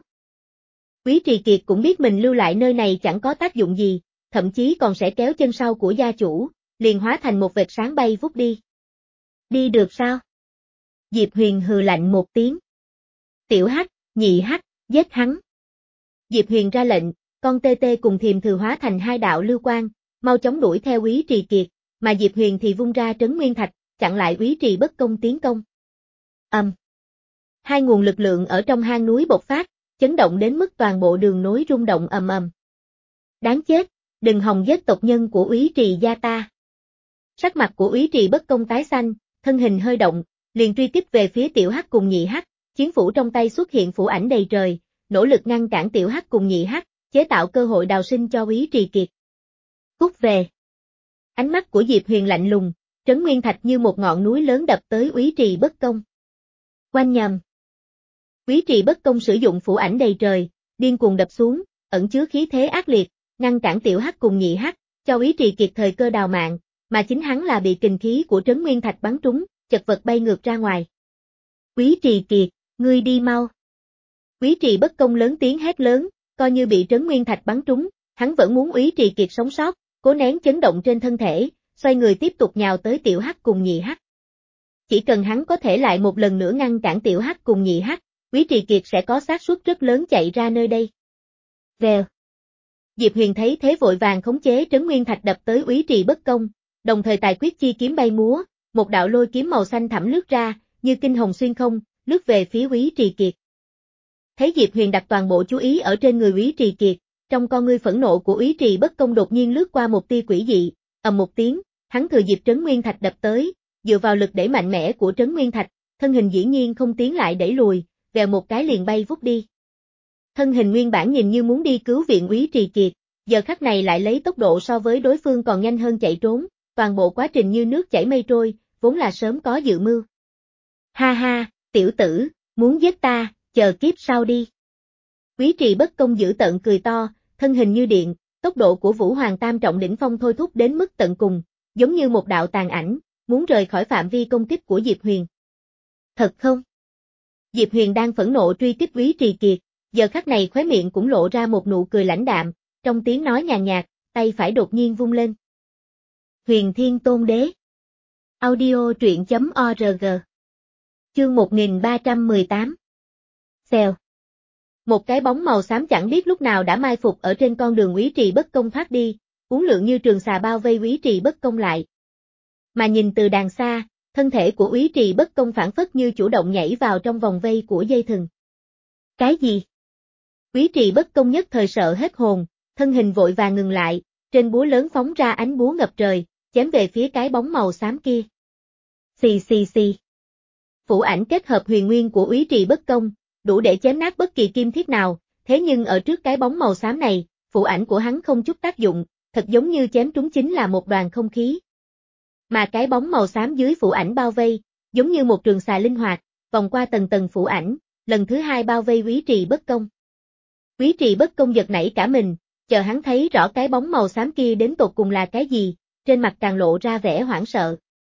Úy Trì Kiệt cũng biết mình lưu lại nơi này chẳng có tác dụng gì, thậm chí còn sẽ kéo chân sau của gia chủ, liền hóa thành một vệt sáng bay vút đi. Đi được sao? Diệp Huyền hừ lạnh một tiếng. Tiểu Hắc, nhị Hắc, giết hắn. Diệp Huyền ra lệnh, con tê tê cùng Thiềm Thừ hóa thành hai đạo lưu quang, mau chóng đuổi theo Úy Trì Kiệt, mà Diệp Huyền thì vung ra trấn nguyên thạch, chặn lại Úy Trì bất công tiến công. Ầm. Um. Hai nguồn lực lượng ở trong hang núi bộc phát, chấn động đến mức toàn bộ đường nối rung động ầm ầm. Đáng chết, đừng hòng giết tộc nhân của Úy Trì gia ta. Sắc mặt của Úy Trì bất công tái xanh, thân hình hơi động, liền truy kích về phía Tiểu Hắc cùng nhị Hắc, chiến phủ trong tay xuất hiện phủ ảnh đầy trời, nỗ lực ngăn cản Tiểu Hắc cùng nhị Hắc, chế tạo cơ hội đào sinh cho Úy Trì Kiệt. Cút về. Ánh mắt của Diệp Huyền lạnh lùng, trấn nguyên thạch như một ngọn núi lớn đập tới Úy Trì bất công. Oanh nhầm. Úy Trì bất công sử dụng phủ ảnh đầy trời, điên cuồng đập xuống, ẩn chứa khí thế ác liệt, ngăn cản Tiểu Hắc cùng nhị Hắc, cho Úy Trì Kiệt thời cơ đào mạng, mà chính hắn là bị kình khí của trấn nguyên thạch bắn trúng, chật vật bay ngược ra ngoài. Úy Trì Kiệt, ngươi đi mau. Úy Trì bất công lớn tiếng hét lớn, coi như bị trấn nguyên thạch bắn trúng, hắn vẫn muốn Úy Trì Kiệt sống sót, cố nén chấn động trên thân thể, xoay người tiếp tục nhào tới Tiểu Hắc cùng nhị Hắc. Chỉ cần hắn có thể lại một lần nữa ngăn cản Tiểu Hắc cùng nhị Hắc, Úy Trì Kiệt sẽ có xác suất rất lớn chạy ra nơi đây. Vèo. Diệp Huyền thấy thế vội vàng khống chế trấn nguyên thạch đập tới Úy Trì bất công, đồng thời tài quyết chi kiếm bay múa, một đạo lôi kiếm màu xanh thẳm lướt ra, như kinh hồng xuyên không, lướt về phía Úy Trì Kiệt. Thấy Diệp Huyền đặt toàn bộ chú ý ở trên người Úy Trì Kiệt, trong con ngươi phẫn nộ của Úy Trì bất công đột nhiên lướt qua một tia quỷ dị, ầm một tiếng, hắn thừa dịp trấn nguyên thạch đập tới, dựa vào lực đẩy mạnh mẽ của trấn nguyên thạch, thân hình dĩ nhiên không tiến lại đẩy lùi, vèo một cái liền bay vút đi. Thân hình nguyên bản nhìn như muốn đi cứu viện Úy Trì Kiệt, giờ khắc này lại lấy tốc độ so với đối phương còn nhanh hơn chạy trốn, toàn bộ quá trình như nước chảy mây trôi, vốn là sớm có dự mưu. Ha ha, tiểu tử, muốn giết ta, chờ kiếp sau đi. Úy Trì bất công dữ tợn cười to, thân hình như điện, tốc độ của Vũ Hoàng tam trọng đỉnh phong thôi thúc đến mức tận cùng, giống như một đạo tàn ảnh, muốn rời khỏi phạm vi công kích của Diệp Huyền. Thật không? Diệp Huyền đang phẫn nộ truy kích Úy Trì Kiệt, giờ khắc này khóe miệng cũng lộ ra một nụ cười lãnh đạm, trong tiếng nói nhàn nhạt, tay phải đột nhiên vung lên. Huyền Thiên Tôn Đế. Audio truyện chấm org. Chương một nghìn ba trăm mười tám. Xèo. Một cái bóng màu xám chẳng biết lúc nào đã mai phục ở trên con đường Úy Trì bất công thoát đi, uốn lượn như trường xà bao vây Úy Trì bất công lại. Mà nhìn từ đàng xa, thân thể của Úy Trì bất công phản phất như chủ động nhảy vào trong vòng vây của dây thừng. Cái gì? Úy Trì bất công nhất thời sợ hết hồn, thân hình vội vàng ngừng lại, trên búa lớn phóng ra ánh búa ngập trời, chém về phía cái bóng màu xám kia. Xì xì xì. Phủ ảnh kết hợp huyền nguyên của Úy Trì bất công, đủ để chém nát bất kỳ kim thiết nào, thế nhưng ở trước cái bóng màu xám này, phủ ảnh của hắn không chút tác dụng, thật giống như chém trúng chính là một đoàn không khí. Mà cái bóng màu xám dưới phủ ảnh bao vây, giống như một trường xà linh hoạt, vòng qua tầng tầng phủ ảnh, lần thứ hai bao vây Úy Trì bất công. Quý Trì Bất Công giật nảy cả mình, chờ hắn thấy rõ cái bóng màu xám kia đến tột cùng là cái gì, trên mặt càng lộ ra vẻ hoảng sợ.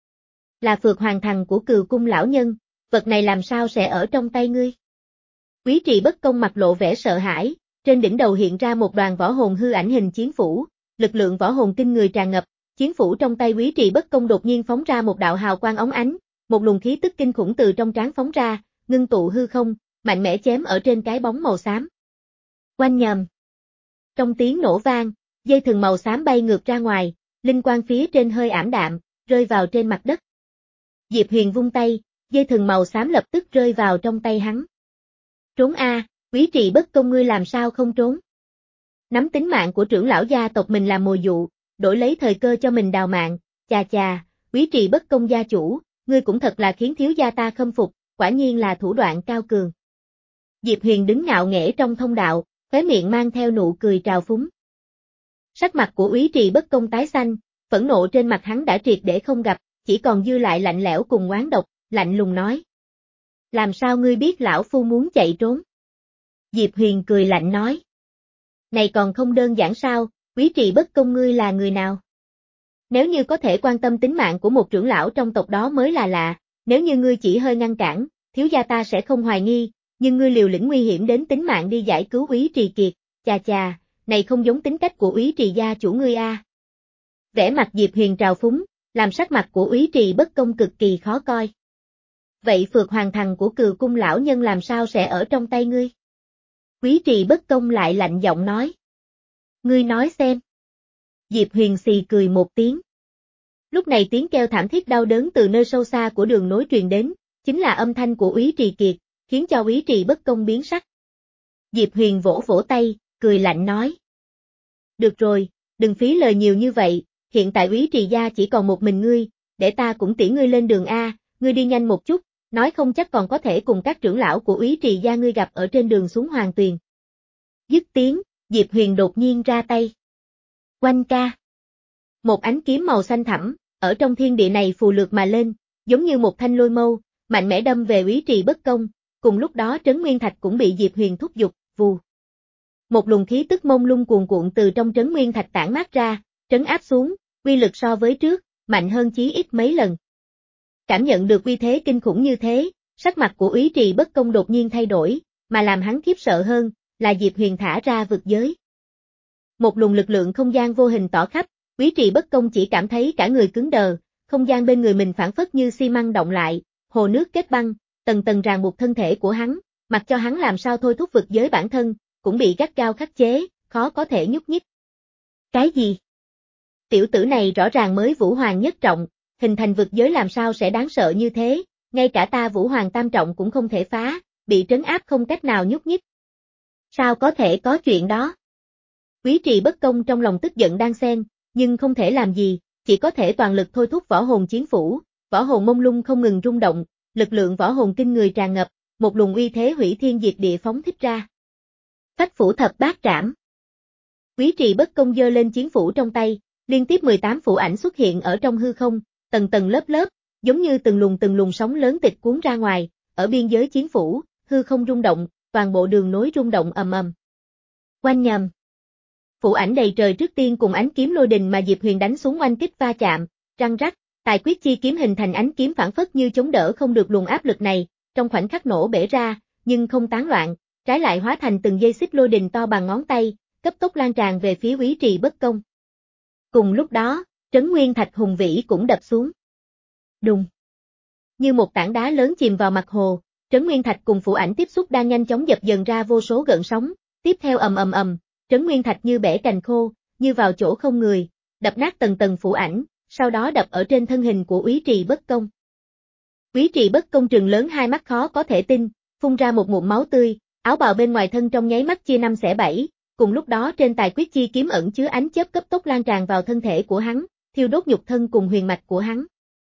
Là Phượng Hoàng Thằng của Cừu Cung lão nhân, vật này làm sao sẽ ở trong tay ngươi? Quý Trì Bất Công mặt lộ vẻ sợ hãi, trên đỉnh đầu hiện ra một đoàn võ hồn hư ảnh hình chiến phủ, lực lượng võ hồn kinh người tràn ngập, chiến phủ trong tay Quý Trì Bất Công đột nhiên phóng ra một đạo hào quang óng ánh, một luồng khí tức kinh khủng từ trong trán phóng ra, ngưng tụ hư không, mạnh mẽ chém ở trên cái bóng màu xám. Oanh nhầm. Trong tiếng nổ vang, dây thừng màu xám bay ngược ra ngoài, linh quang phía trên hơi ảm đạm, rơi vào trên mặt đất. Diệp Huyền vung tay, dây thừng màu xám lập tức rơi vào trong tay hắn. Trốn a, Quý Trì Bất Công ngươi làm sao không trốn? Nắm tính mạng của trưởng lão gia tộc mình làm mồi dụ, đổi lấy thời cơ cho mình đào mạng, chà chà, Quý Trì Bất Công gia chủ, ngươi cũng thật là khiến thiếu gia ta khâm phục, quả nhiên là thủ đoạn cao cường. Diệp Huyền đứng ngạo nghễ trong thông đạo, khóe miệng mang theo nụ cười trào phúng. Sắc mặt của Quý Trì Bất Công tái xanh, phẫn nộ trên mặt hắn đã triệt để không gặp, chỉ còn dư lại lạnh lẽo cùng oán độc, lạnh lùng nói. Làm sao ngươi biết lão phu muốn chạy trốn? Diệp Huyền cười lạnh nói. Này còn không đơn giản sao, Quý Trì Bất Công ngươi là người nào? Nếu như có thể quan tâm tính mạng của một trưởng lão trong tộc đó mới là lạ, nếu như ngươi chỉ hơi ngăn cản, thiếu gia ta sẽ không hoài nghi, nhưng ngươi liều lĩnh nguy hiểm đến tính mạng đi giải cứu Quý Trì Kiệt, chà chà, này không giống tính cách của Quý Trì gia chủ ngươi a. À. Vẻ mặt Diệp Huyền trào phúng, làm sắc mặt của Quý Trì Bất Công cực kỳ khó coi. Vậy Phượng Hoàng Thằng của Cừu Cung lão nhân làm sao sẽ ở trong tay ngươi? Quý Trì Bất Công lại lạnh giọng nói. Ngươi nói xem. Diệp Huyền xì cười một tiếng. Lúc này tiếng kêu thảm thiết đau đớn từ nơi sâu xa của đường nối truyền đến, chính là âm thanh của Quý Trì Kiệt, khiến cho Quý Trì Bất Công biến sắc. Diệp Huyền vỗ vỗ tay, cười lạnh nói. Được rồi, đừng phí lời nhiều như vậy, hiện tại Quý Trì gia chỉ còn một mình ngươi, để ta cũng tiễn ngươi lên đường A, ngươi đi nhanh một chút, nói không chắc còn có thể cùng các trưởng lão của Quý Trì gia ngươi gặp ở trên đường xuống Hoàng Tuyền. Dứt tiếng, Diệp Huyền đột nhiên ra tay. Oanh ca. Một ánh kiếm màu xanh thẳm, ở trong thiên địa này phù lượt mà lên, giống như một thanh lôi mâu, mạnh mẽ đâm về Quý Trì Bất Công, cùng lúc đó Trấn Nguyên Thạch cũng bị Diệp Huyền thúc giục, vù. Một luồng khí tức mông lung cuồn cuộn từ trong Trấn Nguyên Thạch tản mát ra, trấn áp xuống, uy lực so với trước, mạnh hơn chí ít mấy lần. Cảm nhận được uy thế kinh khủng như thế, sắc mặt của Quý Trì Bất Công đột nhiên thay đổi, mà làm hắn khiếp sợ hơn, là Diệp Huyền thả ra vực giới. Một luồng lực lượng không gian vô hình tỏ khắp, Quý Trì Bất Công chỉ cảm thấy cả người cứng đờ, không gian bên người mình phản phất như xi măng động lại, hồ nước kết băng, tầng tầng ràng buộc thân thể của hắn, mặc cho hắn làm sao thôi thúc vực giới bản thân, cũng bị gắt gao khắc chế, khó có thể nhúc nhích. Cái gì? Tiểu tử này rõ ràng mới Vũ Hoàng nhất trọng, hình thành vực giới làm sao sẽ đáng sợ như thế, ngay cả ta Vũ Hoàng tam trọng cũng không thể phá, bị trấn áp không cách nào nhúc nhích. Sao có thể có chuyện đó? Quý Trì Bất Công trong lòng tức giận đan xen, nhưng không thể làm gì, chỉ có thể toàn lực thôi thúc võ hồn chiến phủ, võ hồn mông lung không ngừng rung động, lực lượng võ hồn kinh người tràn ngập, một luồng uy thế hủy thiên diệt địa phóng thích ra. Phách phủ thập bát trảm. Quý Trì Bất Công giơ lên chiến phủ trong tay, liên tiếp mười tám phủ ảnh xuất hiện ở trong hư không, tầng tầng lớp lớp, giống như từng luồng từng luồng sóng lớn tịch cuốn ra ngoài, ở biên giới chiến phủ, hư không rung động, toàn bộ đường nối rung động ầm ầm. Oanh nhầm. Phủ ảnh đầy trời trước tiên cùng ánh kiếm lôi đình mà Diệp Huyền đánh xuống oanh kích va chạm, răng rắc, tài quyết chi kiếm hình thành ánh kiếm phản phất như chống đỡ không được luồng áp lực này, trong khoảnh khắc nổ bể ra, nhưng không tán loạn, trái lại hóa thành từng dây xích lôi đình to bằng ngón tay, cấp tốc lan tràn về phía Quý Trì Bất Công. Cùng lúc đó, Trấn Nguyên Thạch hùng vĩ cũng đập xuống. Đùng. Như một tảng đá lớn chìm vào mặt hồ, Trấn Nguyên Thạch cùng phủ ảnh tiếp xúc đang nhanh chóng dập dần ra vô số gợn sóng, tiếp theo ầm ầm ầm, Trấn Nguyên Thạch như bẻ cành khô, như vào chỗ không người, đập nát tầng tầng phủ ảnh, sau đó đập ở trên thân hình của Quý Trì Bất Công. Quý Trì Bất Công trừng lớn hai mắt khó có thể tin, phun ra một ngụm máu tươi, áo bào bên ngoài thân trong nháy mắt chia năm xẻ bảy, cùng lúc đó trên tài quyết chi kiếm ẩn chứa ánh chớp cấp tốc lan tràn vào thân thể của hắn, thiêu đốt nhục thân cùng huyền mạch của hắn.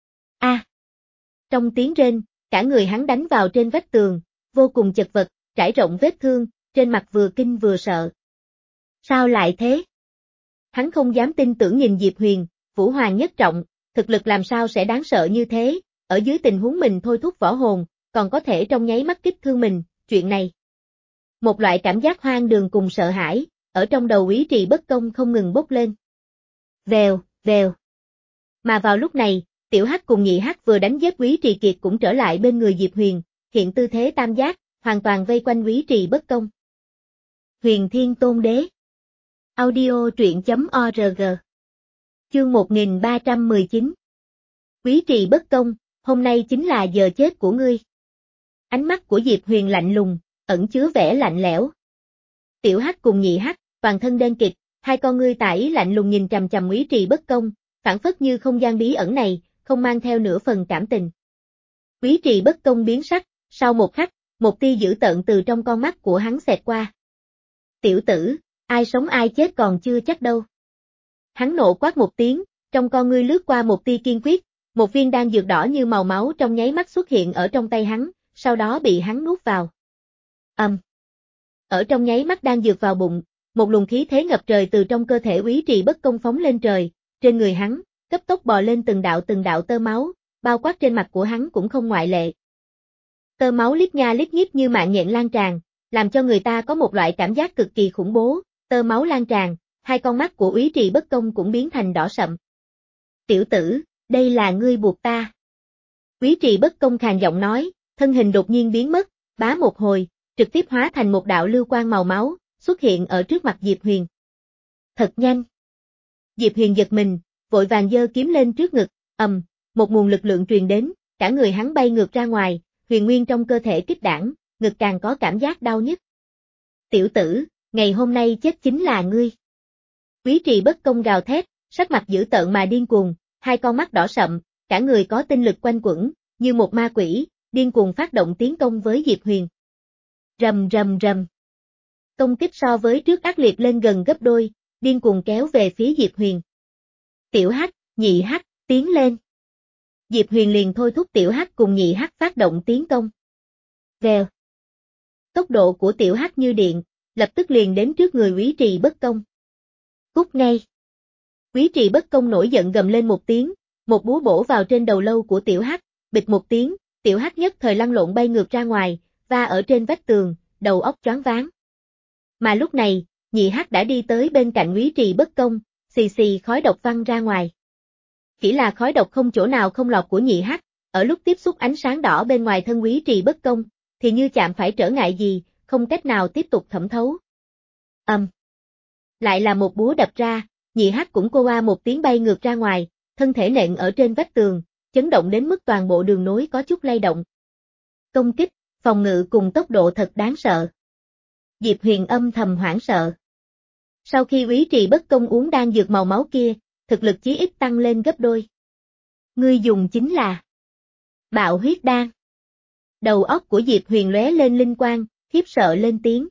A! À. Trong tiếng rên, cả người hắn đánh vào trên vách tường, vô cùng chật vật, trải rộng vết thương, trên mặt vừa kinh vừa sợ. Sao lại thế? Hắn không dám tin tưởng nhìn Diệp Huyền, Vũ Hoàng nhất trọng, thực lực làm sao sẽ đáng sợ như thế, ở dưới tình huống mình thôi thúc võ hồn, còn có thể trong nháy mắt kích thương mình, chuyện này. Một loại cảm giác hoang đường cùng sợ hãi, ở trong đầu Úy Trì Bất Công không ngừng bốc lên. Vèo, vèo. Mà vào lúc này, Tiểu Hắc cùng Nhị Hắc vừa đánh giết Úy Trì Kiệt cũng trở lại bên người Diệp Huyền, hiện tư thế tam giác, hoàn toàn vây quanh Úy Trì Bất Công. Huyền Thiên Tôn Đế. Audio truyện chấm org. Chương một nghìn ba trăm mười chín. Úy Trì Bất Công, hôm nay chính là giờ chết của ngươi. Ánh mắt của Diệp Huyền lạnh lùng, ẩn chứa vẻ lạnh lẽo. Tiểu Hắc cùng Nhị Hắc, toàn thân đen kịt, hai con ngươi tả ý lạnh lùng nhìn chằm chằm Úy Trì Bất Công, phản phất như không gian bí ẩn này, không mang theo nửa phần cảm tình. Úy Trì Bất Công biến sắc, sau một khắc, một tia dữ tợn từ trong con mắt của hắn xẹt qua. Tiểu tử, ai sống ai chết còn chưa chắc đâu. Hắn nộ quát một tiếng, trong con ngươi lướt qua một tia kiên quyết, một viên đan dược đỏ như màu máu trong nháy mắt xuất hiện ở trong tay hắn, sau đó bị hắn nuốt vào. Ầm. Um. Ở trong nháy mắt đan dược vào bụng, một luồng khí thế ngập trời từ trong cơ thể Úy Trì Bất Công phóng lên trời, trên người hắn, cấp tốc bò lên từng đạo từng đạo tơ máu, bao quát trên mặt của hắn cũng không ngoại lệ. Tơ máu lít nha lít nhít như mạng nhện lan tràn, làm cho người ta có một loại cảm giác cực kỳ khủng bố, tơ máu lan tràn, hai con mắt của Úy Trì Bất Công cũng biến thành đỏ sậm. Tiểu tử, đây là ngươi buộc ta. Úy Trì Bất Công khàn giọng nói, thân hình đột nhiên biến mất, bá một hồi, trực tiếp hóa thành một đạo lưu quang màu máu, xuất hiện ở trước mặt Diệp Huyền. Thật nhanh. Diệp Huyền giật mình, vội vàng giơ kiếm lên trước ngực, ầm, một nguồn lực lượng truyền đến, cả người hắn bay ngược ra ngoài, huyền nguyên trong cơ thể kích đảng, ngực càng có cảm giác đau nhức. Tiểu tử, ngày hôm nay chết chính là ngươi. Úy Trì Bất Công gào thét, sắc mặt dữ tợn mà điên cuồng, hai con mắt đỏ sậm, cả người có tinh lực quanh quẩn, như một ma quỷ, điên cuồng phát động tiến công với Diệp Huyền. Rầm rầm rầm. Công kích so với trước ác liệt lên gần gấp đôi, điên cuồng kéo về phía Diệp Huyền. Tiểu Hắc, Nhị Hắc, tiến lên. Diệp Huyền liền thôi thúc Tiểu Hắc cùng Nhị Hắc phát động tiến công. Vèo. Tốc độ của Tiểu Hắc như điện, lập tức liền đến trước người Úy Trì Bất Công. Cút ngay. Úy Trì Bất Công nổi giận gầm lên một tiếng, một búa bổ vào trên đầu lâu của Tiểu Hắc, bịch một tiếng, Tiểu Hắc nhất thời lăn lộn bay ngược ra ngoài, va ở trên vách tường, đầu óc choáng váng. Mà lúc này, Nhị Hắc đã đi tới bên cạnh Úy Trì Bất Công, xì xì khói độc văng ra ngoài. Chỉ là khói độc không chỗ nào không lọt của Nhị Hắc, ở lúc tiếp xúc ánh sáng đỏ bên ngoài thân Úy Trì Bất Công, thì như chạm phải trở ngại gì, không cách nào tiếp tục thẩm thấu. Ầm. Um. Lại là một búa đập ra, Nhị Hắc cũng cô a một tiếng bay ngược ra ngoài, thân thể nện ở trên vách tường, chấn động đến mức toàn bộ đường nối có chút lay động. Công kích, phòng ngự cùng tốc độ thật đáng sợ. Diệp Huyền âm thầm hoảng sợ. Sau khi Úy Trì Bất Công uống đan dược màu máu kia, thực lực chí ít tăng lên gấp đôi. Ngươi dùng chính là Bạo Huyết Đan. Đầu óc của Diệp Huyền lóe lên linh quang, khiếp sợ lên tiếng.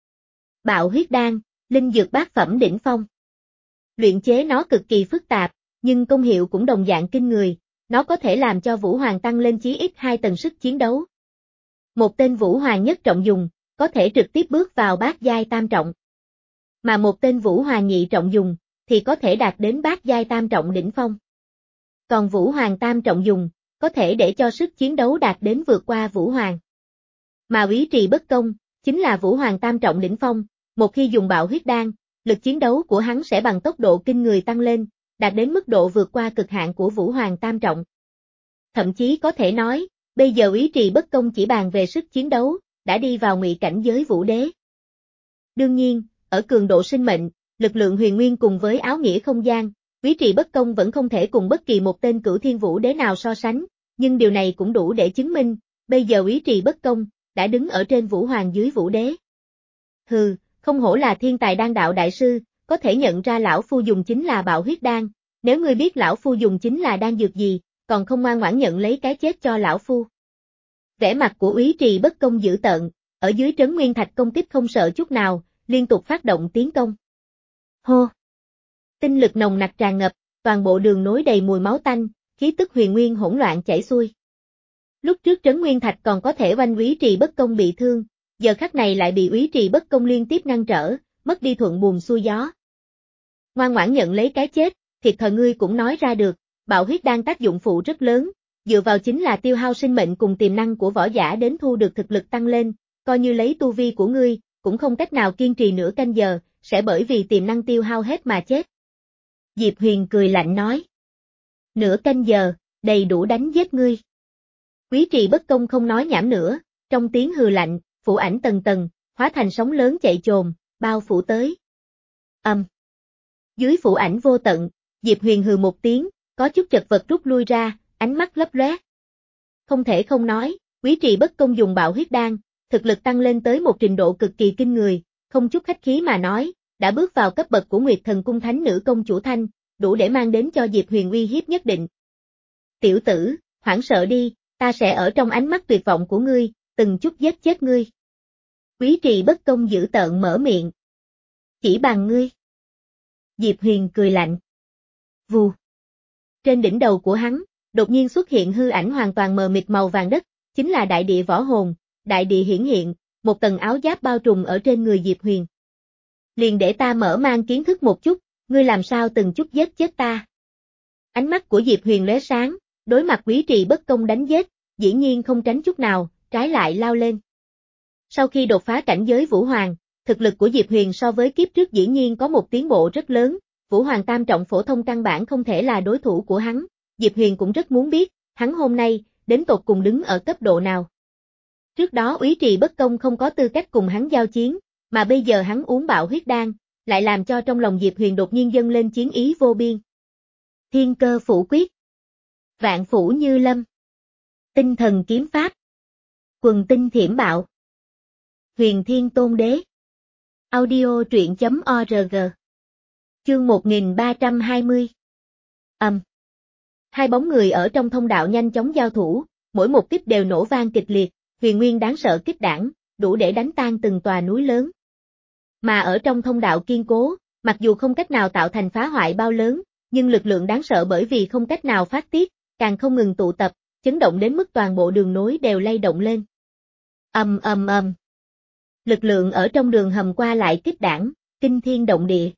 Bạo Huyết Đan, linh dược bát phẩm đỉnh phong. Luyện chế nó cực kỳ phức tạp, nhưng công hiệu cũng đồng dạng kinh người, nó có thể làm cho Vũ Hoàng tăng lên chí ít hai tầng sức chiến đấu. Một tên Vũ Hoàng nhất trọng dùng, có thể trực tiếp bước vào bát giai tam trọng. Mà một tên Vũ Hoàng nhị trọng dùng, thì có thể đạt đến bát giai tam trọng đỉnh phong. Còn Vũ Hoàng tam trọng dùng, có thể để cho sức chiến đấu đạt đến vượt qua Vũ Hoàng. Mà Úy Trì Bất Công, chính là Vũ Hoàng tam trọng đỉnh phong, một khi dùng Bạo Huyết Đan, lực chiến đấu của hắn sẽ bằng tốc độ kinh người tăng lên, đạt đến mức độ vượt qua cực hạn của Vũ Hoàng tam trọng. Thậm chí có thể nói, bây giờ Úy Trì Bất Công chỉ bàn về sức chiến đấu, đã đi vào ngụy cảnh giới Vũ Đế. Đương nhiên, ở cường độ sinh mệnh, lực lượng huyền nguyên cùng với áo nghĩa không gian, Úy Trì Bất Công vẫn không thể cùng bất kỳ một tên Cửu Thiên Vũ Đế nào so sánh, nhưng điều này cũng đủ để chứng minh, bây giờ Úy Trì Bất Công đã đứng ở trên Vũ Hoàng dưới Vũ Đế. Hừ, không hổ là thiên tài đan đạo đại sư, có thể nhận ra lão phu dùng chính là Bạo Huyết Đan, nếu ngươi biết lão phu dùng chính là đan dược gì, còn không ngoan ngoãn nhận lấy cái chết cho lão phu. Vẻ mặt của Úy Trì Bất Công dữ tợn, ở dưới trấn nguyên thạch công kích không sợ chút nào, liên tục phát động tiến công. Hô! Tinh lực nồng nặc tràn ngập, toàn bộ đường nối đầy mùi máu tanh, khí tức huyền nguyên hỗn loạn chảy xuôi. Lúc trước trấn nguyên thạch còn có thể oanh Úy Trì Bất Công bị thương, giờ khắc này lại bị Úy Trì Bất Công liên tiếp ngăn trở, mất đi thuận buồm xuôi gió. Ngoan ngoãn nhận lấy cái chết, thiệt thòi ngươi cũng nói ra được, Bạo Huyết Đan tác dụng phụ rất lớn, dựa vào chính là tiêu hao sinh mệnh cùng tiềm năng của võ giả đến thu được thực lực tăng lên, coi như lấy tu vi của ngươi, cũng không cách nào kiên trì nửa canh giờ, sẽ bởi vì tiềm năng tiêu hao hết mà chết. Diệp Huyền cười lạnh nói. Nửa canh giờ, đầy đủ đánh giết ngươi. Quý trì bất công không nói nhảm nữa, trong tiếng hừ lạnh, phủ ảnh tầng tầng, hóa thành sóng lớn chạy chồm, bao phủ tới. Âm. Dưới phủ ảnh vô tận, Diệp Huyền hừ một tiếng, có chút chật vật rút lui ra, ánh mắt lấp lóe. Không thể không nói, quý trì bất công dùng bạo huyết đan, thực lực tăng lên tới một trình độ cực kỳ kinh người, không chút khách khí mà nói, đã bước vào cấp bậc của Nguyệt Thần Cung Thánh Nữ Công Chủ Thanh, đủ để mang đến cho Diệp Huyền uy hiếp nhất định. Tiểu tử, hoảng sợ đi, ta sẽ ở trong ánh mắt tuyệt vọng của ngươi, từng chút giết chết ngươi. Quý trì bất công dữ tợn mở miệng. Chỉ bằng ngươi. Diệp Huyền cười lạnh. Vù. Trên đỉnh đầu của hắn, đột nhiên xuất hiện hư ảnh hoàn toàn mờ mịt màu vàng đất, chính là đại địa võ hồn, đại địa hiển hiện, một tầng áo giáp bao trùm ở trên người Diệp Huyền. Liền để ta mở mang kiến thức một chút, ngươi làm sao từng chút giết chết ta. Ánh mắt của Diệp Huyền lóe sáng, đối mặt quý trì bất công đánh giết, dĩ nhiên không tránh chút nào, trái lại lao lên. Sau khi đột phá cảnh giới Vũ Hoàng, thực lực của Diệp Huyền so với kiếp trước dĩ nhiên có một tiến bộ rất lớn, Vũ Hoàng tam trọng phổ thông căn bản không thể là đối thủ của hắn, Diệp Huyền cũng rất muốn biết, hắn hôm nay, đến tột cùng đứng ở cấp độ nào. Trước đó Úy Trì bất công không có tư cách cùng hắn giao chiến, mà bây giờ hắn uống bạo huyết đan, lại làm cho trong lòng Diệp Huyền đột nhiên dâng lên chiến ý vô biên. Thiên cơ phủ quyết. Vạn phủ như lâm. Tinh thần kiếm pháp. Quần tinh thiểm bạo. Huyền Thiên Tôn Đế. Audio truyện chấm org. Chương một nghìn ba trăm hai mươi. Âm. Um. Hai bóng người ở trong thông đạo nhanh chóng giao thủ, mỗi một kích đều nổ vang kịch liệt, huyền nguyên đáng sợ kích đảng, đủ để đánh tan từng tòa núi lớn. Mà ở trong thông đạo kiên cố, mặc dù không cách nào tạo thành phá hoại bao lớn, nhưng lực lượng đáng sợ bởi vì không cách nào phát tiết, càng không ngừng tụ tập, chấn động đến mức toàn bộ đường nối đều lay động lên. Ầm ầm ầm. Lực lượng ở trong đường hầm qua lại kích đảng, kinh thiên động địa.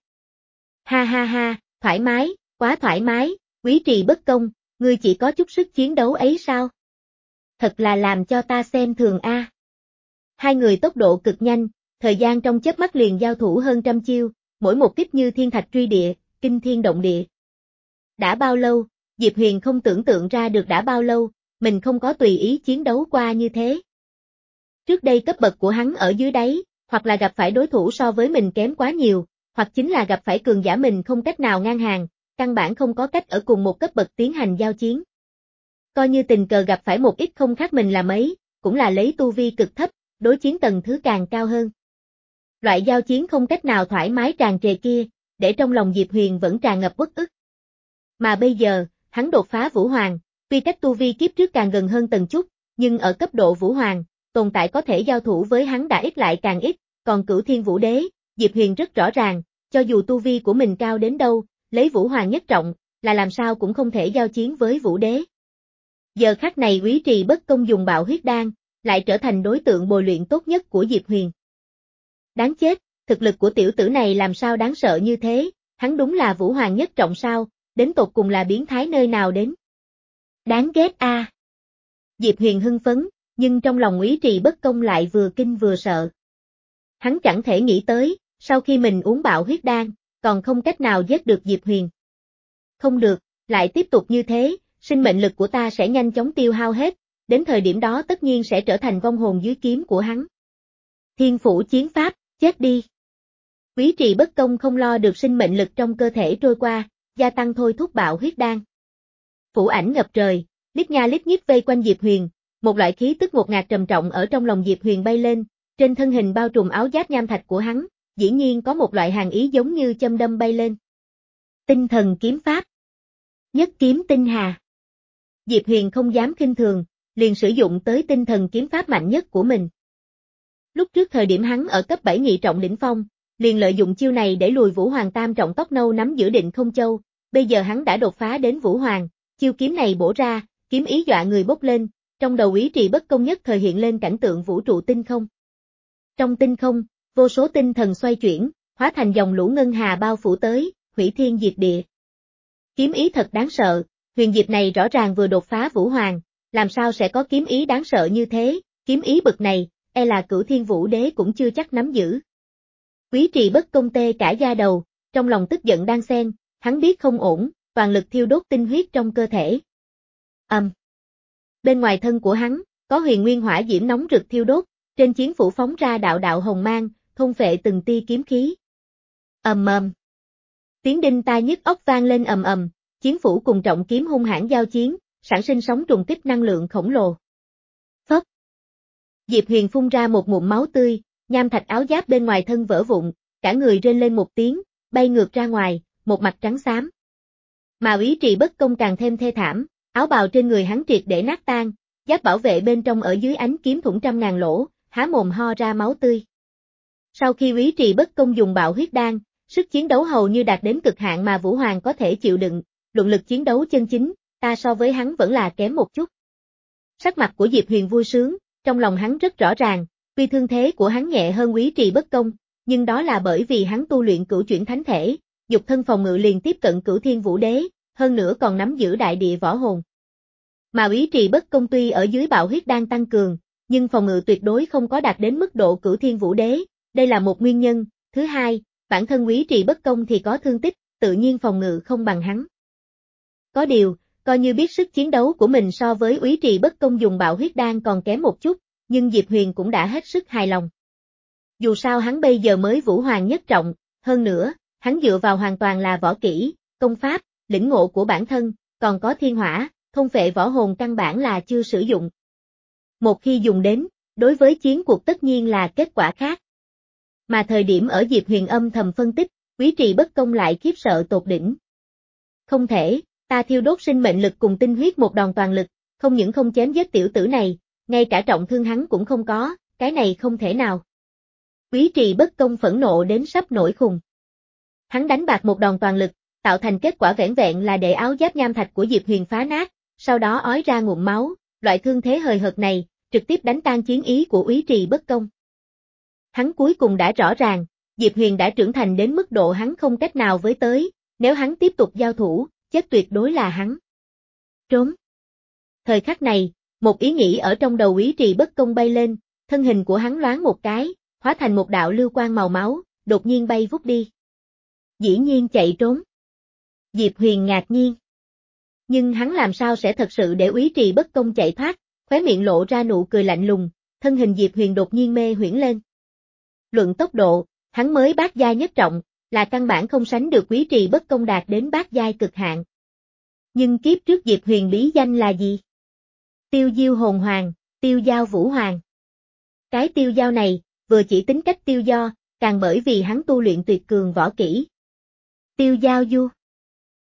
Ha ha ha, thoải mái, quá thoải mái, Quý Trì bất công, ngươi chỉ có chút sức chiến đấu ấy sao? Thật là làm cho ta xem thường a. Hai người tốc độ cực nhanh, thời gian trong chớp mắt liền giao thủ hơn trăm chiêu, mỗi một kích như thiên thạch truy địa, kinh thiên động địa. Đã bao lâu, Diệp Huyền không tưởng tượng ra được đã bao lâu, mình không có tùy ý chiến đấu qua như thế. Trước đây cấp bậc của hắn ở dưới đáy, hoặc là gặp phải đối thủ so với mình kém quá nhiều, hoặc chính là gặp phải cường giả mình không cách nào ngang hàng, căn bản không có cách ở cùng một cấp bậc tiến hành giao chiến. Coi như tình cờ gặp phải một ít không khác mình là mấy, cũng là lấy tu vi cực thấp, đối chiến tầng thứ càng cao hơn. Loại giao chiến không cách nào thoải mái tràn trề kia, để trong lòng Diệp Huyền vẫn tràn ngập uất ức. Mà bây giờ, hắn đột phá Vũ Hoàng, tuy cách tu vi kiếp trước càng gần hơn tầng chút, nhưng ở cấp độ Vũ Hoàng, tồn tại có thể giao thủ với hắn đã ít lại càng ít, còn Cửu Thiên Vũ Đế, Diệp Huyền rất rõ ràng, cho dù tu vi của mình cao đến đâu, lấy Vũ Hoàng nhất trọng, là làm sao cũng không thể giao chiến với Vũ Đế. Giờ khắc này Úy Trì bất công dùng bạo huyết đan, lại trở thành đối tượng bồi luyện tốt nhất của Diệp Huyền. Đáng chết, thực lực của tiểu tử này làm sao đáng sợ như thế, hắn đúng là Vũ Hoàng nhất trọng sao, đến tột cùng là biến thái nơi nào đến. Đáng ghét a. À. Diệp Huyền hưng phấn, nhưng trong lòng Úy Trì bất công lại vừa kinh vừa sợ. Hắn chẳng thể nghĩ tới, sau khi mình uống bạo huyết đan, còn không cách nào giết được Diệp Huyền. Không được, lại tiếp tục như thế, sinh mệnh lực của ta sẽ nhanh chóng tiêu hao hết, đến thời điểm đó tất nhiên sẽ trở thành vong hồn dưới kiếm của hắn. Thiên phủ chiến pháp, chết đi. Úy Trì bất công không lo được sinh mệnh lực trong cơ thể trôi qua, gia tăng thôi thúc bạo huyết đan. Phủ ảnh ngập trời, lít nha lít nhít vây quanh Diệp Huyền, một loại khí tức ngột ngạt trầm trọng ở trong lòng Diệp Huyền bay lên, trên thân hình bao trùm áo giáp nham thạch của hắn, dĩ nhiên có một loại hàn ý giống như châm đâm bay lên. Tinh thần kiếm pháp. Nhất kiếm tinh hà. Diệp Huyền không dám khinh thường, liền sử dụng tới tinh thần kiếm pháp mạnh nhất của mình. Lúc trước thời điểm hắn ở cấp bảy nhị trọng đỉnh phong, liền lợi dụng chiêu này để lùi Vũ Hoàng tam trọng tóc nâu nắm giữ Định Không Châu, bây giờ hắn đã đột phá đến Vũ Hoàng, chiêu kiếm này bổ ra, kiếm ý dọa người bốc lên, trong đầu Úy Trì bất công nhất thời hiện lên cảnh tượng vũ trụ tinh không. Trong tinh không, vô số tinh thần xoay chuyển, hóa thành dòng lũ ngân hà bao phủ tới, hủy thiên diệt địa. Kiếm ý thật đáng sợ, Huyền Diệp này rõ ràng vừa đột phá Vũ Hoàng, làm sao sẽ có kiếm ý đáng sợ như thế, kiếm ý bực này, e là Cửu Thiên Vũ Đế cũng chưa chắc nắm giữ. Quý Trì Bất Công tê cả da đầu, trong lòng tức giận đan xen, hắn biết không ổn, toàn lực thiêu đốt tinh huyết trong cơ thể. Ầm. Um. Bên ngoài thân của hắn, có huyền nguyên hỏa diễm nóng rực thiêu đốt, trên chiến phủ phóng ra đạo đạo hồng mang, thôn phệ từng tia kiếm khí. Ầm ầm. Tiếng đinh tai nhức óc vang lên ầm ầm, chiến phủ cùng trọng kiếm hung hãn giao chiến, sản sinh sóng trùng kích năng lượng khổng lồ. Phốc. Diệp Huyền phun ra một ngụm máu tươi, nham thạch áo giáp bên ngoài thân vỡ vụn, cả người rên lên một tiếng, bay ngược ra ngoài, một mặt trắng xám. Mà Úy Trì Bất Công càng thêm thê thảm, áo bào trên người hắn triệt để nát tan, giáp bảo vệ bên trong ở dưới ánh kiếm thủng trăm ngàn lỗ, há mồm ho ra máu tươi. Sau khi Úy Trì Bất Công dùng bạo huyết đan, sức chiến đấu hầu như đạt đến cực hạn mà Vũ Hoàng có thể chịu đựng, luận lực chiến đấu chân chính, ta so với hắn vẫn là kém một chút. Sắc mặt của Diệp Huyền vui sướng, trong lòng hắn rất rõ ràng, tuy thương thế của hắn nhẹ hơn Úy Trì Bất Công, nhưng đó là bởi vì hắn tu luyện cửu chuyển thánh thể, dục thân phòng ngự liền tiếp cận Cửu Thiên Vũ Đế, hơn nữa còn nắm giữ đại địa võ hồn. Mà Úy Trì Bất Công tuy ở dưới bạo huyết đan tăng cường, nhưng phòng ngự tuyệt đối không có đạt đến mức độ Cửu Thiên Vũ Đế, đây là một nguyên nhân. Thứ hai, bản thân Úy Trì Bất Công thì có thương tích, tự nhiên phòng ngự không bằng hắn. Có điều, coi như biết sức chiến đấu của mình so với Úy Trì Bất Công dùng bạo huyết đan còn kém một chút, nhưng Diệp Huyền cũng đã hết sức hài lòng. Dù sao hắn bây giờ mới Vũ Hoàng nhất trọng, hơn nữa, hắn dựa vào hoàn toàn là võ kỹ, công pháp, lĩnh ngộ của bản thân, còn có thiên hỏa, thôn phệ võ hồn căn bản là chưa sử dụng. Một khi dùng đến, đối với chiến cuộc tất nhiên là kết quả khác. Mà thời điểm ở Diệp Huyền âm thầm phân tích, Úy Trì Bất Công lại khiếp sợ tột đỉnh. Không thể, ta thiêu đốt sinh mệnh lực cùng tinh huyết một đòn toàn lực, không những không chém giết tiểu tử này, ngay cả trọng thương hắn cũng không có, cái này không thể nào. Úy Trì Bất Công phẫn nộ đến sắp nổi khùng. Hắn đánh bạc một đòn toàn lực, tạo thành kết quả vẻn vẹn là để áo giáp nham thạch của Diệp Huyền phá nát, sau đó ói ra ngụm máu, loại thương thế hời hợt này, trực tiếp đánh tan chiến ý của Úy Trì Bất Công. Hắn cuối cùng đã rõ ràng, Diệp Huyền đã trưởng thành đến mức độ hắn không cách nào với tới, nếu hắn tiếp tục giao thủ, chết tuyệt đối là hắn. Trốn. Thời khắc này, một ý nghĩ ở trong đầu Úy Trì Bất Công bay lên, thân hình của hắn loáng một cái, hóa thành một đạo lưu quang màu máu, đột nhiên bay vút đi. Dĩ nhiên chạy trốn. Diệp Huyền ngạc nhiên. Nhưng hắn làm sao sẽ thật sự để Úy Trì Bất Công chạy thoát, khóe miệng lộ ra nụ cười lạnh lùng, thân hình Diệp Huyền đột nhiên mê huyễn lên. Luận tốc độ, hắn mới bát giai nhất trọng, là căn bản không sánh được Úy Trì Bất Công đạt đến bát giai cực hạn. Nhưng kiếp trước Diệp Huyền bí danh là gì? Tiêu Diêu Hồn Hoàng, Tiêu Giao Vũ Hoàng. Cái tiêu giao này, vừa chỉ tính cách tiêu do, càng bởi vì hắn tu luyện tuyệt cường võ kỹ. Tiêu Giao Du.